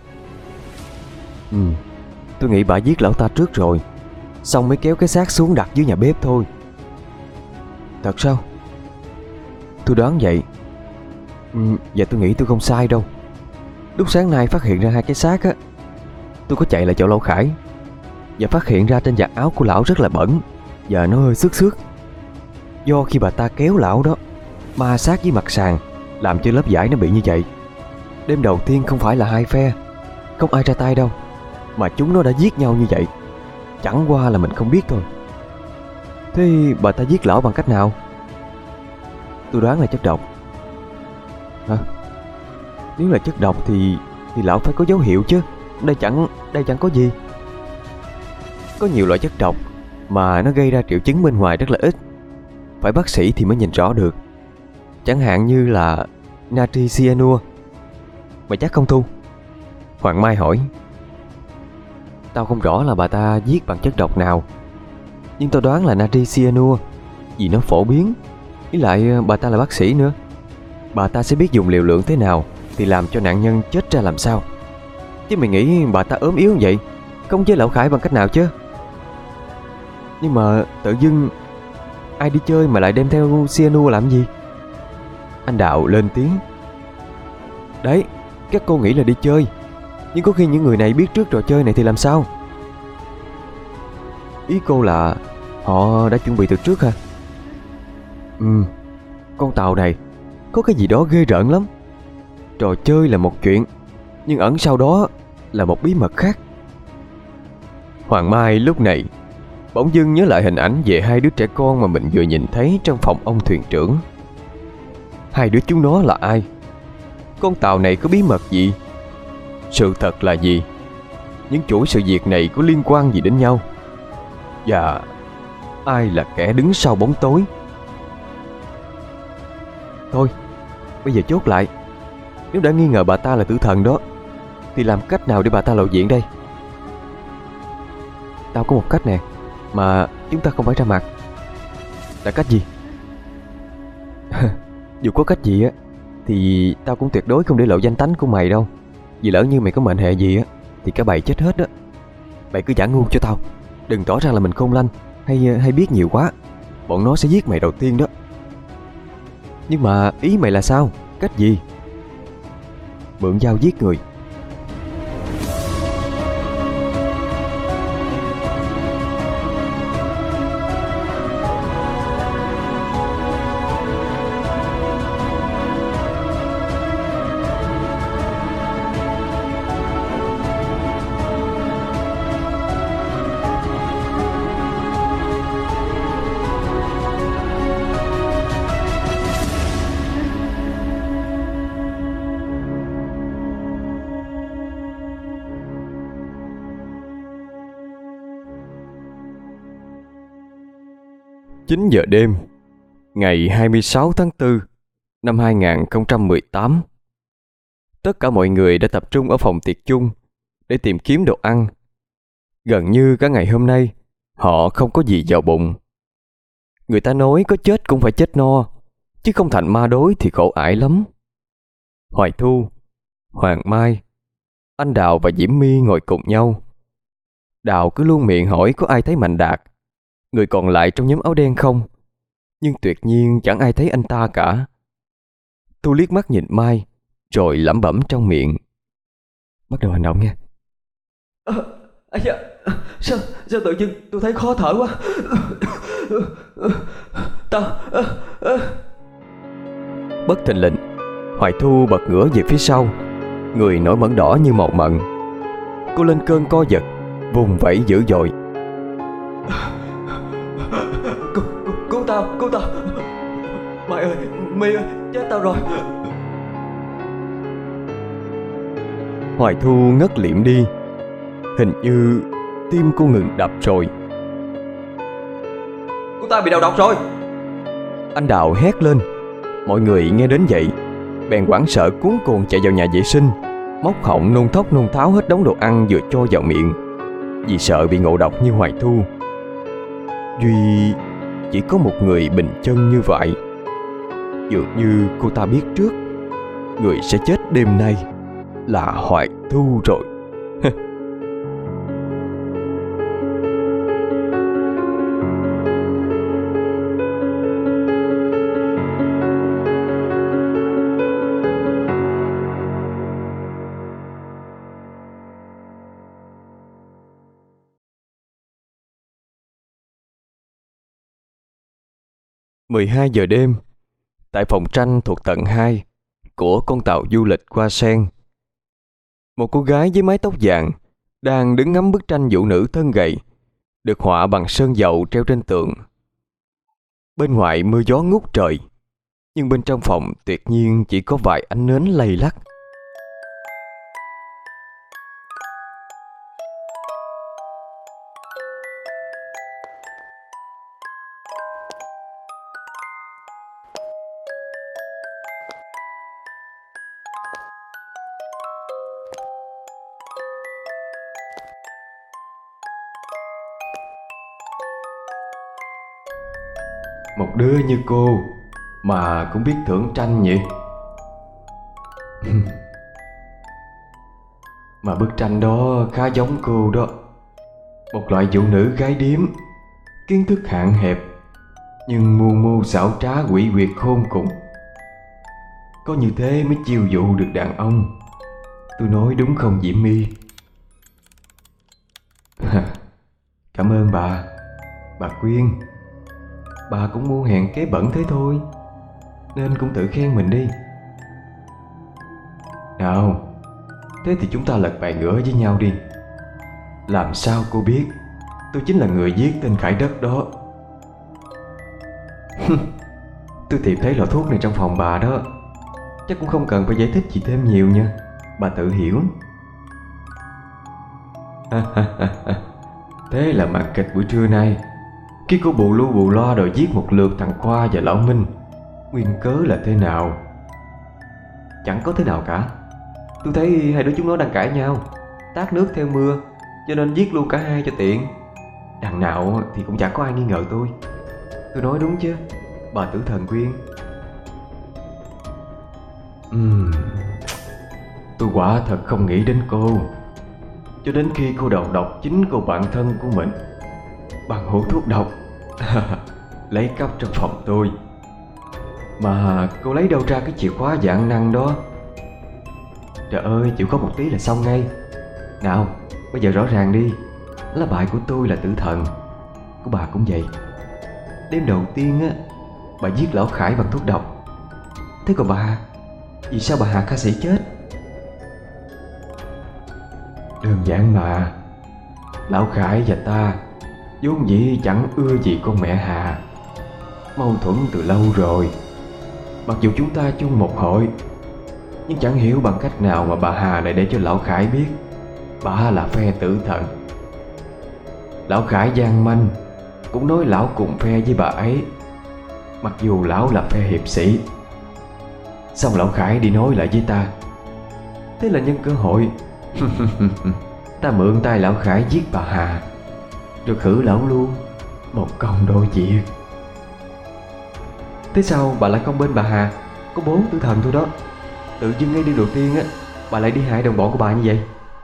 Tôi nghĩ bà giết lão ta trước rồi, xong mới kéo cái xác xuống đặt dưới nhà bếp thôi. Thật sao? Tôi đoán vậy. Và tôi nghĩ tôi không sai đâu. Lúc sáng nay phát hiện ra hai cái xác tôi có chạy lại chỗ lão Khải và phát hiện ra trên vạt áo của lão rất là bẩn và nó hơi xước xước. Do khi bà ta kéo lão đó ma sát với mặt sàn, làm cho lớp vải nó bị như vậy. Đêm đầu tiên không phải là hai phe, không ai ra tay đâu, mà chúng nó đã giết nhau như vậy. Chẳng qua là mình không biết thôi. Thế bà ta giết lão bằng cách nào? Tôi đoán là chất độc. Hả? Nếu là chất độc thì lão phải có dấu hiệu chứ. Đây chẳng có gì. Có nhiều loại chất độc mà nó gây ra triệu chứng bên ngoài rất là ít, phải bác sĩ thì mới nhìn rõ được. Chẳng hạn như là natri cyanua. Mà chắc không Thu? Hoàng Mai hỏi. Tao không rõ là bà ta giết bằng chất độc nào, nhưng tao đoán là natri cyanua, vì nó phổ biến. Với lại bà ta là bác sĩ nữa, bà ta sẽ biết dùng liều lượng thế nào thì làm cho nạn nhân chết ra làm sao. Chứ mày nghĩ bà ta ốm yếu như vậy không với lão Khải bằng cách nào chứ? Nhưng mà tự dưng ai đi chơi mà lại đem theo cyanua làm gì? Anh Đạo lên tiếng. Đấy, các cô nghĩ là đi chơi, nhưng có khi những người này biết trước trò chơi này thì làm sao? Ý cô là họ đã chuẩn bị từ trước hả? Con tàu này có cái gì đó ghê rợn lắm. Trò chơi là một chuyện, nhưng ẩn sau đó là một bí mật khác. Hoàng Mai lúc này bỗng dưng nhớ lại hình ảnh về hai đứa trẻ con mà mình vừa nhìn thấy trong phòng ông thuyền trưởng. Hai đứa chúng nó là ai? Con tàu này có bí mật gì? Sự thật là gì? Những chuỗi sự việc này có liên quan gì đến nhau? Và ai là kẻ đứng sau bóng tối? Thôi, bây giờ chốt lại. Nếu đã nghi ngờ bà ta là tử thần đó, thì làm cách nào để bà ta lộ diện đây? Tao có một cách nè, mà chúng ta không phải ra mặt. Là cách gì? Dù có cách gì thì tao cũng tuyệt đối không để lộ danh tánh của mày đâu. Vì lỡ như mày có mệnh hệ gì thì cả bầy chết hết đó. Mày cứ giả ngu cho tao, đừng tỏ ra là mình khôn lanh hay biết nhiều quá. Bọn nó sẽ giết mày đầu tiên đó. Nhưng mà ý mày là sao? Cách gì? Mượn dao giết người. Chín giờ đêm, ngày 26 tháng 4 năm 2018. Tất cả mọi người đã tập trung ở phòng tiệc chung để tìm kiếm đồ ăn. Gần như cả ngày hôm nay họ không có gì vào bụng. Người ta nói có chết cũng phải chết no, chứ không thành ma đối thì khổ ải lắm. Hoài Thu, Hoàng Mai, anh Đào và Diễm My ngồi cùng nhau. Đào cứ luôn miệng hỏi có ai thấy Mạnh Đạt, người còn lại trong nhóm áo đen không, nhưng tuyệt nhiên chẳng ai thấy anh ta cả. Thu liếc mắt nhìn Mai rồi lẩm bẩm trong miệng: bắt đầu hành động nha. Sao tự nhiên tôi thấy khó thở quá. Bất thình lình, Hoài Thu bật ngửa về phía sau, người nổi mẩn đỏ như màu mận. Cô lên cơn co giật, vùng vẫy dữ dội. Cứu tao. Mày ơi, My ơi, chết tao rồi. Hoài Thu ngất liệm đi. Hình như tim cô ngừng đập rồi. Cô ta bị đầu độc rồi. Anh Đào hét lên. Mọi người nghe đến vậy bèn hoảng sợ cuống cuồng chạy vào nhà vệ sinh, móc họng nôn thốc nôn tháo hết đống đồ ăn vừa cho vào miệng, vì sợ bị ngộ độc như Hoài Thu. Duy chỉ có một người bình chân như vậy. Dường như cô ta biết trước người sẽ chết đêm nay là Hoài Thu rồi. 12 giờ đêm, tại phòng tranh thuộc tầng 2 của con tàu du lịch Hoa Sen, một cô gái với mái tóc vàng đang đứng ngắm bức tranh phụ nữ thân gầy được họa bằng sơn dầu treo trên tường. Bên ngoài mưa gió ngút trời, nhưng bên trong phòng tuyệt nhiên chỉ có vài ánh nến lay lắc. Một đứa như cô mà cũng biết thưởng tranh nhỉ? Mà bức tranh đó khá giống cô đó. Một loại phụ nữ gái điếm, kiến thức hạn hẹp, nhưng mưu mô xảo trá quỷ quyệt khôn cùng. Có như thế mới chiêu dụ được đàn ông. Tôi nói đúng không Diễm My? Cảm ơn bà Quyên. Bà cũng muốn hẹn kế bẩn thế thôi, nên cũng tự khen mình đi. Nào, thế thì chúng ta lật bài ngửa với nhau đi. Làm sao cô biết tôi chính là người giết tên Khải Đất đó? Tôi tìm thấy lọ thuốc này trong phòng bà đó. Chắc cũng không cần phải giải thích gì thêm nhiều nha, bà tự hiểu. Thế là màn kịch buổi trưa nay. Khi cô bù lu bù loa đòi giết một lượt thằng Khoa và Lão Minh, nguyên cớ là thế nào? Chẳng có thế nào cả. Tôi thấy hai đứa chúng nó đang cãi nhau, tát nước theo mưa, cho nên giết luôn cả hai cho tiện. Đằng nào thì cũng chẳng có ai nghi ngờ tôi. Tôi nói đúng chứ, bà Tử Thần Quyên? Tôi quả thật không nghĩ đến cô, cho đến khi cô đầu độc chính cô bạn thân của mình bằng hút thuốc độc lấy cắp trong phòng tôi. Mà cô lấy đâu ra cái chìa khóa vạn năng đó? Trời ơi, chịu khó một tí là xong ngay. Nào, bây giờ rõ ràng đi. Lá bài của tôi là tử thần, của bà cũng vậy. Đêm đầu tiên á, bà giết lão Khải bằng thuốc độc. Thế còn bà, vì sao bà Hạ ca sĩ chết? Đơn giản mà. Lão Khải và ta vốn dĩ chẳng ưa gì con mẹ Hà, mâu thuẫn từ lâu rồi. Mặc dù chúng ta chung một hội, nhưng chẳng hiểu bằng cách nào mà bà Hà lại để cho lão Khải biết bà là phe tử thần. Lão Khải gian manh cũng nói lão cùng phe với bà ấy, mặc dù lão là phe hiệp sĩ. Xong lão Khải đi nói lại với ta. Thế là nhân cơ hội ta mượn tay lão Khải giết bà Hà, rồi khử lão luôn, một công đôi việc. Thế sao bà lại không bên bà Hà? Có 4 tử thần thôi đó. Tự dưng ngay đi đầu tiên á, bà lại đi hại đồng bọn của bà như vậy.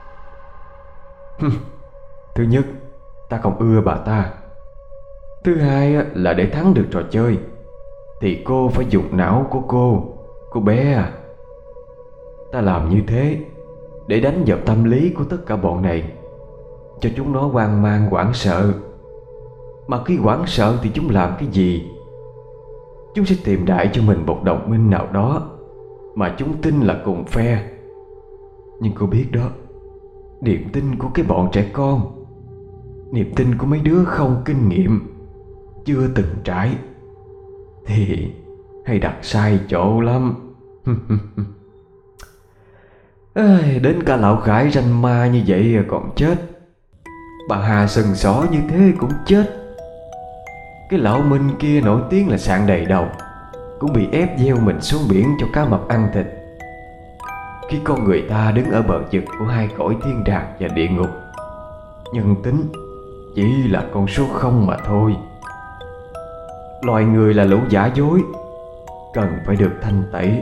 Thứ nhất, ta không ưa bà ta. Thứ hai á, là để thắng được trò chơi thì cô phải dùng não của cô bé à. Ta làm như thế để đánh vào tâm lý của tất cả bọn này, cho chúng nó hoang mang hoảng sợ. Mà khi hoảng sợ thì chúng làm cái gì? Chúng sẽ tìm đại cho mình một đồng minh nào đó mà chúng tin là cùng phe. Nhưng cô biết đó, niềm tin của cái bọn trẻ con, niềm tin của mấy đứa không kinh nghiệm, chưa từng trải, thì hay đặt sai chỗ lắm. Đến cả lão Khải ranh ma như vậy còn chết, bà Hà sừng sỏ như thế cũng chết. Cái lão Minh kia nổi tiếng là sạn đầy đầu, cũng bị ép gieo mình xuống biển cho cá mập ăn thịt. Khi con người ta đứng ở bờ vực của hai cõi thiên đàng và địa ngục, nhân tính chỉ là con số không mà thôi. Loài người là lũ giả dối, cần phải được thanh tẩy.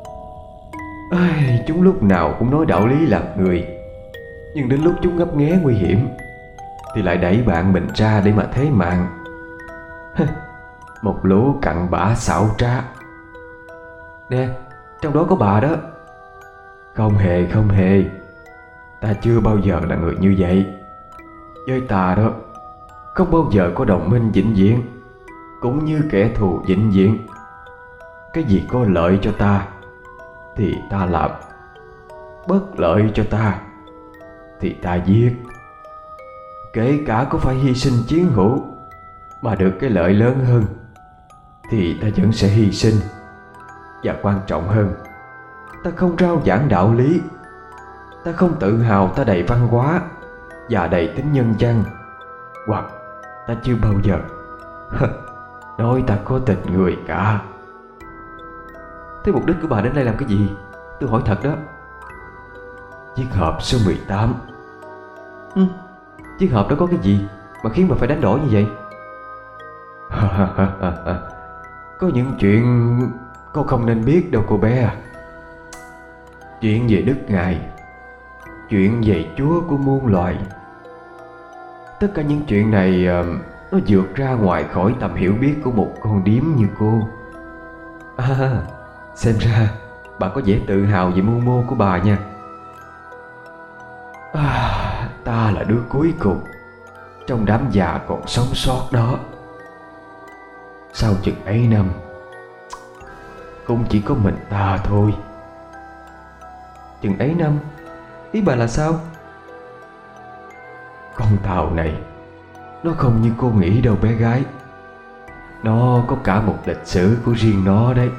Chúng lúc nào cũng nói đạo lý làm người, nhưng đến lúc chúng ngấp nghé nguy hiểm thì lại đẩy bạn mình ra để mà thế mạng. Một lũ cặn bã xảo trá. Nè, trong đó có bà đó. Không hề. Ta chưa bao giờ là người như vậy. Với ta đó, không bao giờ có đồng minh vĩnh viễn, cũng như kẻ thù vĩnh viễn. Cái gì có lợi cho ta thì ta làm, bất lợi cho ta thì ta giết. Kể cả có phải hy sinh chiến hữu mà được cái lợi lớn hơn thì ta vẫn sẽ hy sinh. Và quan trọng hơn, ta không rao giảng đạo lý. Ta không tự hào ta đầy văn hóa và đầy tính nhân văn. Hoặc ta chưa bao giờ nói ta có tình người cả. Thế mục đích của bà đến đây làm cái gì? Tôi hỏi thật đó. Chiếc hộp số 18. Chiếc hộp đó có cái gì mà khiến bà phải đánh đổi như vậy? Có những chuyện cô không nên biết đâu cô bé à. Chuyện về Đức Ngài, chuyện về Chúa của muôn loài. Tất cả những chuyện này nó vượt ra ngoài khỏi tầm hiểu biết của một con điếm như cô. Xem ra bà có vẻ tự hào về mưu mô của bà nha. Ta là đứa cuối cùng trong đám già còn sống sót đó. Sau chừng ấy năm, cũng chỉ có mình ta thôi. Chừng ấy năm? Ý bà là sao? Con tàu này nó không như cô nghĩ đâu bé gái. Nó có cả một lịch sử của riêng nó đấy.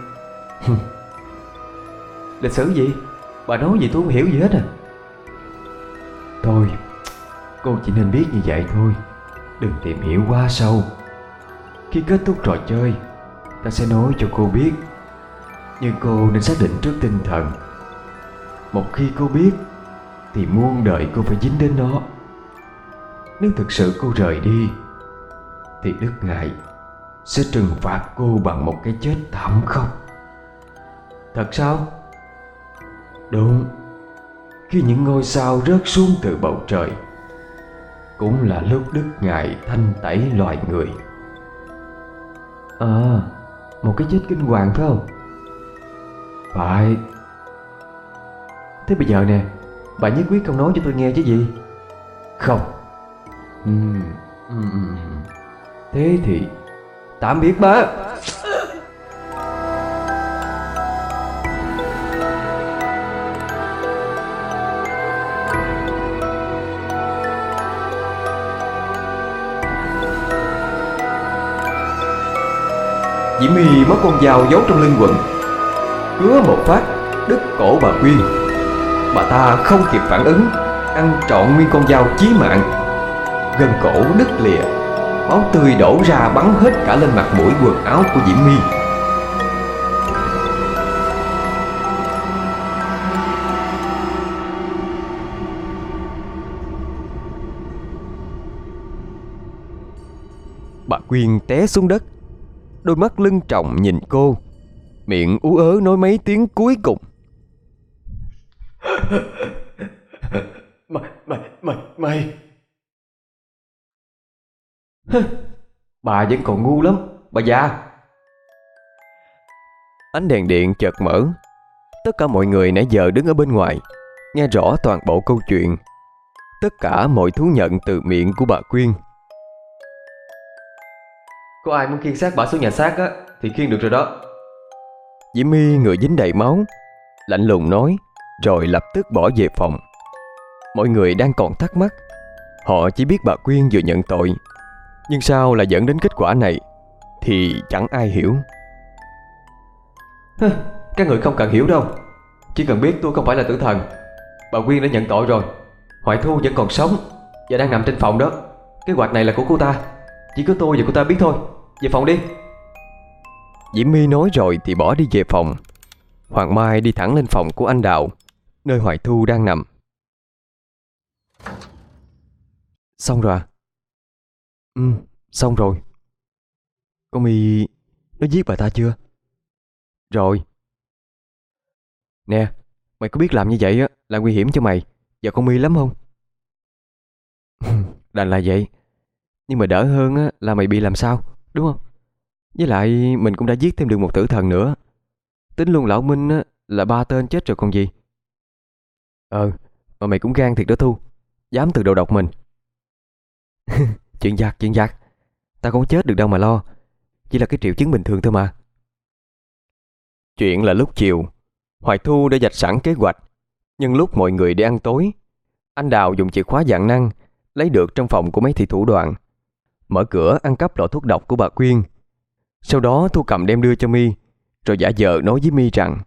Lịch sử gì? Bà nói gì tôi không hiểu gì hết à. Thôi, cô chỉ nên biết như vậy thôi, đừng tìm hiểu quá sâu. Khi kết thúc trò chơi, ta sẽ nói cho cô biết. Nhưng cô nên xác định trước tinh thần. Một khi cô biết thì muôn đời cô phải dính đến nó. Nếu thực sự cô rời đi thì Đức Ngài sẽ trừng phạt cô bằng một cái chết thảm khốc. Thật sao? Đúng. Khi những ngôi sao rớt xuống từ bầu trời cũng là lúc Đức Ngài thanh tẩy loài người. Một cái chết kinh hoàng phải không? Phải. Thế bây giờ nè, bà nhất quyết không nói cho tôi nghe chứ gì? Không. Thế thì tạm biệt bà. Diễm My mất con dao giấu trong lưng quần, cứa một phát đứt cổ bà Quyên. Bà ta không kịp phản ứng, ăn trọn nguyên con dao chí mạng. Gân cổ đứt lìa, máu tươi đổ ra bắn hết cả lên mặt mũi quần áo của Diễm My. Bà Quyên té xuống đất, đôi mắt lưng tròng nhìn cô, miệng ú ớ nói mấy tiếng cuối cùng. Mày Bà vẫn còn ngu lắm, bà già. Ánh đèn điện chợt mở. Tất cả mọi người nãy giờ đứng ở bên ngoài nghe rõ toàn bộ câu chuyện. Tất cả mọi thú nhận từ miệng của bà Quyên. Có ai muốn khiêng xác bà xuống nhà xác á thì khiêng được rồi đó. Diễm My, người dính đầy máu, lạnh lùng nói, rồi lập tức bỏ về phòng. Mọi người đang còn thắc mắc. Họ chỉ biết bà Quyên vừa nhận tội, nhưng sao lại dẫn đến kết quả này thì chẳng ai hiểu. Các người không cần hiểu đâu. Chỉ cần biết tôi không phải là tử thần. Bà Quyên đã nhận tội rồi. Hoài Thu vẫn còn sống và đang nằm trên phòng đó. Kế hoạch này là của cô ta. Chỉ có tôi và cô ta biết thôi. Về phòng đi. Diễm My nói rồi thì bỏ đi về phòng. Hoàng Mai đi thẳng lên phòng của anh Đào, nơi Hoài Thu đang nằm. Xong rồi à? Xong rồi. Con My nó giết bà ta chưa? Rồi. Nè, mày có biết làm như vậy á là nguy hiểm cho mày và con My lắm không? Đành là vậy. Nhưng mà đỡ hơn á là mày bị làm sao, đúng không? Với lại mình cũng đã giết thêm được một tử thần nữa. Tính luôn lão Minh á là 3 tên chết rồi còn gì. Mà mày cũng gan thiệt đó Thu. Dám tự đầu độc mình. Chuyện giặc. Tao không chết được đâu mà lo. Chỉ là cái triệu chứng bình thường thôi mà. Chuyện là lúc chiều, Hoài Thu đã vạch sẵn kế hoạch. Nhưng lúc mọi người đi ăn tối, anh Đào dùng chìa khóa vạn năng lấy được trong phòng của mấy thị thủ đoàn, mở cửa ăn cắp lọ thuốc độc của bà Quyên. Sau đó Thu cầm đem đưa cho My, rồi giả vờ nói với My rằng: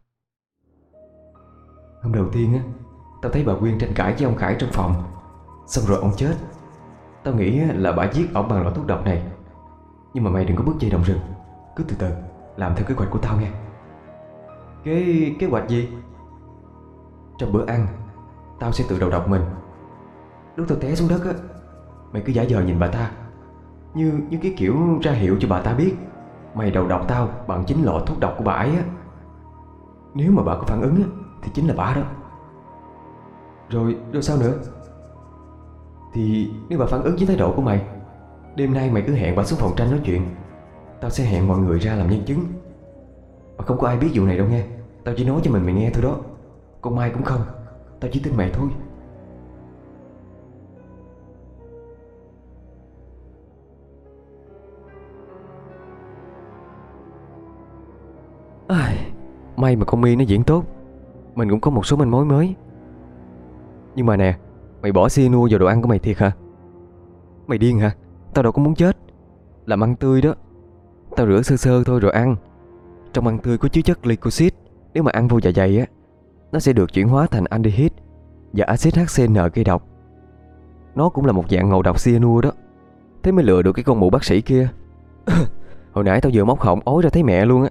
Hôm đầu tiên á, tao thấy bà Quyên tranh cãi với ông Khải trong phòng. Xong rồi ông chết. Tao nghĩ là bà giết ổng bằng lọ thuốc độc này. Nhưng mà mày đừng có bước dây động rừng. Cứ từ từ làm theo kế hoạch của tao nghe. Kế hoạch gì? Trong bữa ăn, tao sẽ tự đầu độc mình. Lúc tao té xuống đất á, mày cứ giả vờ nhìn bà ta, như cái kiểu ra hiệu cho bà ta biết mày đầu độc tao bằng chính lọ thuốc độc của bà ấy á. Nếu mà bà có phản ứng á, thì chính là bà đó. Rồi sao nữa? Thì nếu bà phản ứng với thái độ của mày, đêm nay mày cứ hẹn bà xuống phòng tranh nói chuyện. Tao sẽ hẹn mọi người ra làm nhân chứng. Mà không có ai biết vụ này đâu nghe. Tao chỉ nói cho mày nghe thôi đó. Con Mai cũng không. Tao chỉ tin mày thôi. May mà con My nó diễn tốt. Mình cũng có một số manh mối mới. Nhưng mà nè, mày bỏ cyanua vào đồ ăn của mày thiệt hả? Mày điên hả? Tao đâu có muốn chết. Làm ăn tươi đó. Tao rửa sơ sơ thôi rồi ăn. Trong ăn tươi có chứa chất glycoside. Nếu mà ăn vô dạ dày á, nó sẽ được chuyển hóa thành aldehyde và axit HCN gây độc. Nó cũng là một dạng ngộ độc cyanua đó. Thế mới lừa được cái con mụ bác sĩ kia. Hồi nãy tao vừa móc họng ói ra thấy mẹ luôn á.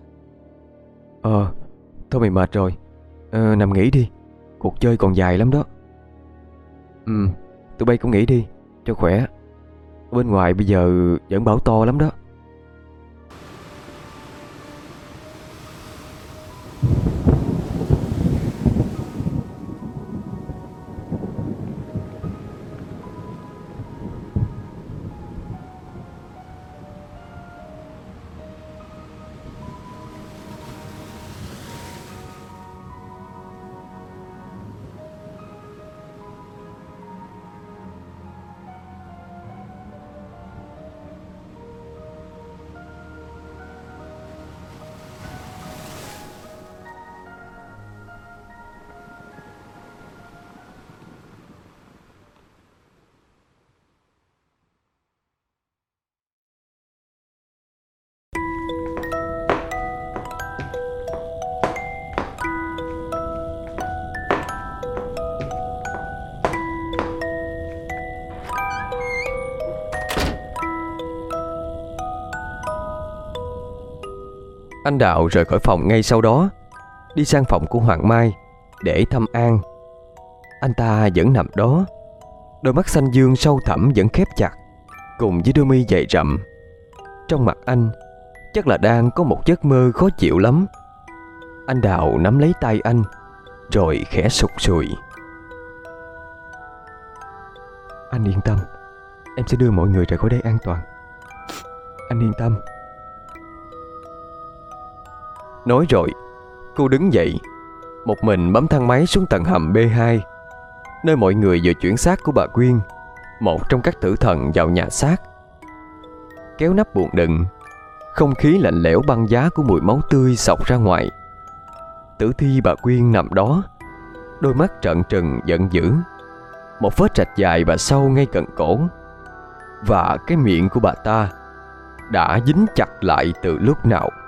Thôi mày mệt rồi, nằm nghỉ đi. Cuộc chơi còn dài lắm đó. Tụi bay cũng nghỉ đi cho khỏe. Bên ngoài bây giờ vẫn bão to lắm đó. Anh Đạo rời khỏi phòng ngay sau đó, đi sang phòng của Hoàng Mai để thăm An. Anh ta vẫn nằm đó, đôi mắt xanh dương sâu thẳm vẫn khép chặt, cùng với đôi mi dày rậm. trong mặt anh chắc là đang có một giấc mơ khó chịu lắm. Anh Đào nắm lấy tay anh rồi khẽ sụt sùi. Anh yên tâm, em sẽ đưa mọi người ra khỏi đây an toàn. Anh yên tâm. Nói rồi, cô đứng dậy, một mình bấm thang máy xuống tầng hầm B2, nơi mọi người vừa chuyển xác của bà Quyên, một trong các tử thần, vào nhà xác. Kéo nắp buồng đựng, không khí lạnh lẽo băng giá của mùi máu tươi xộc ra ngoài. Tử thi bà Quyên nằm đó, đôi mắt trợn trừng giận dữ, một vết rạch dài và sâu ngay cận cổ, và cái miệng của bà ta đã dính chặt lại từ lúc nào.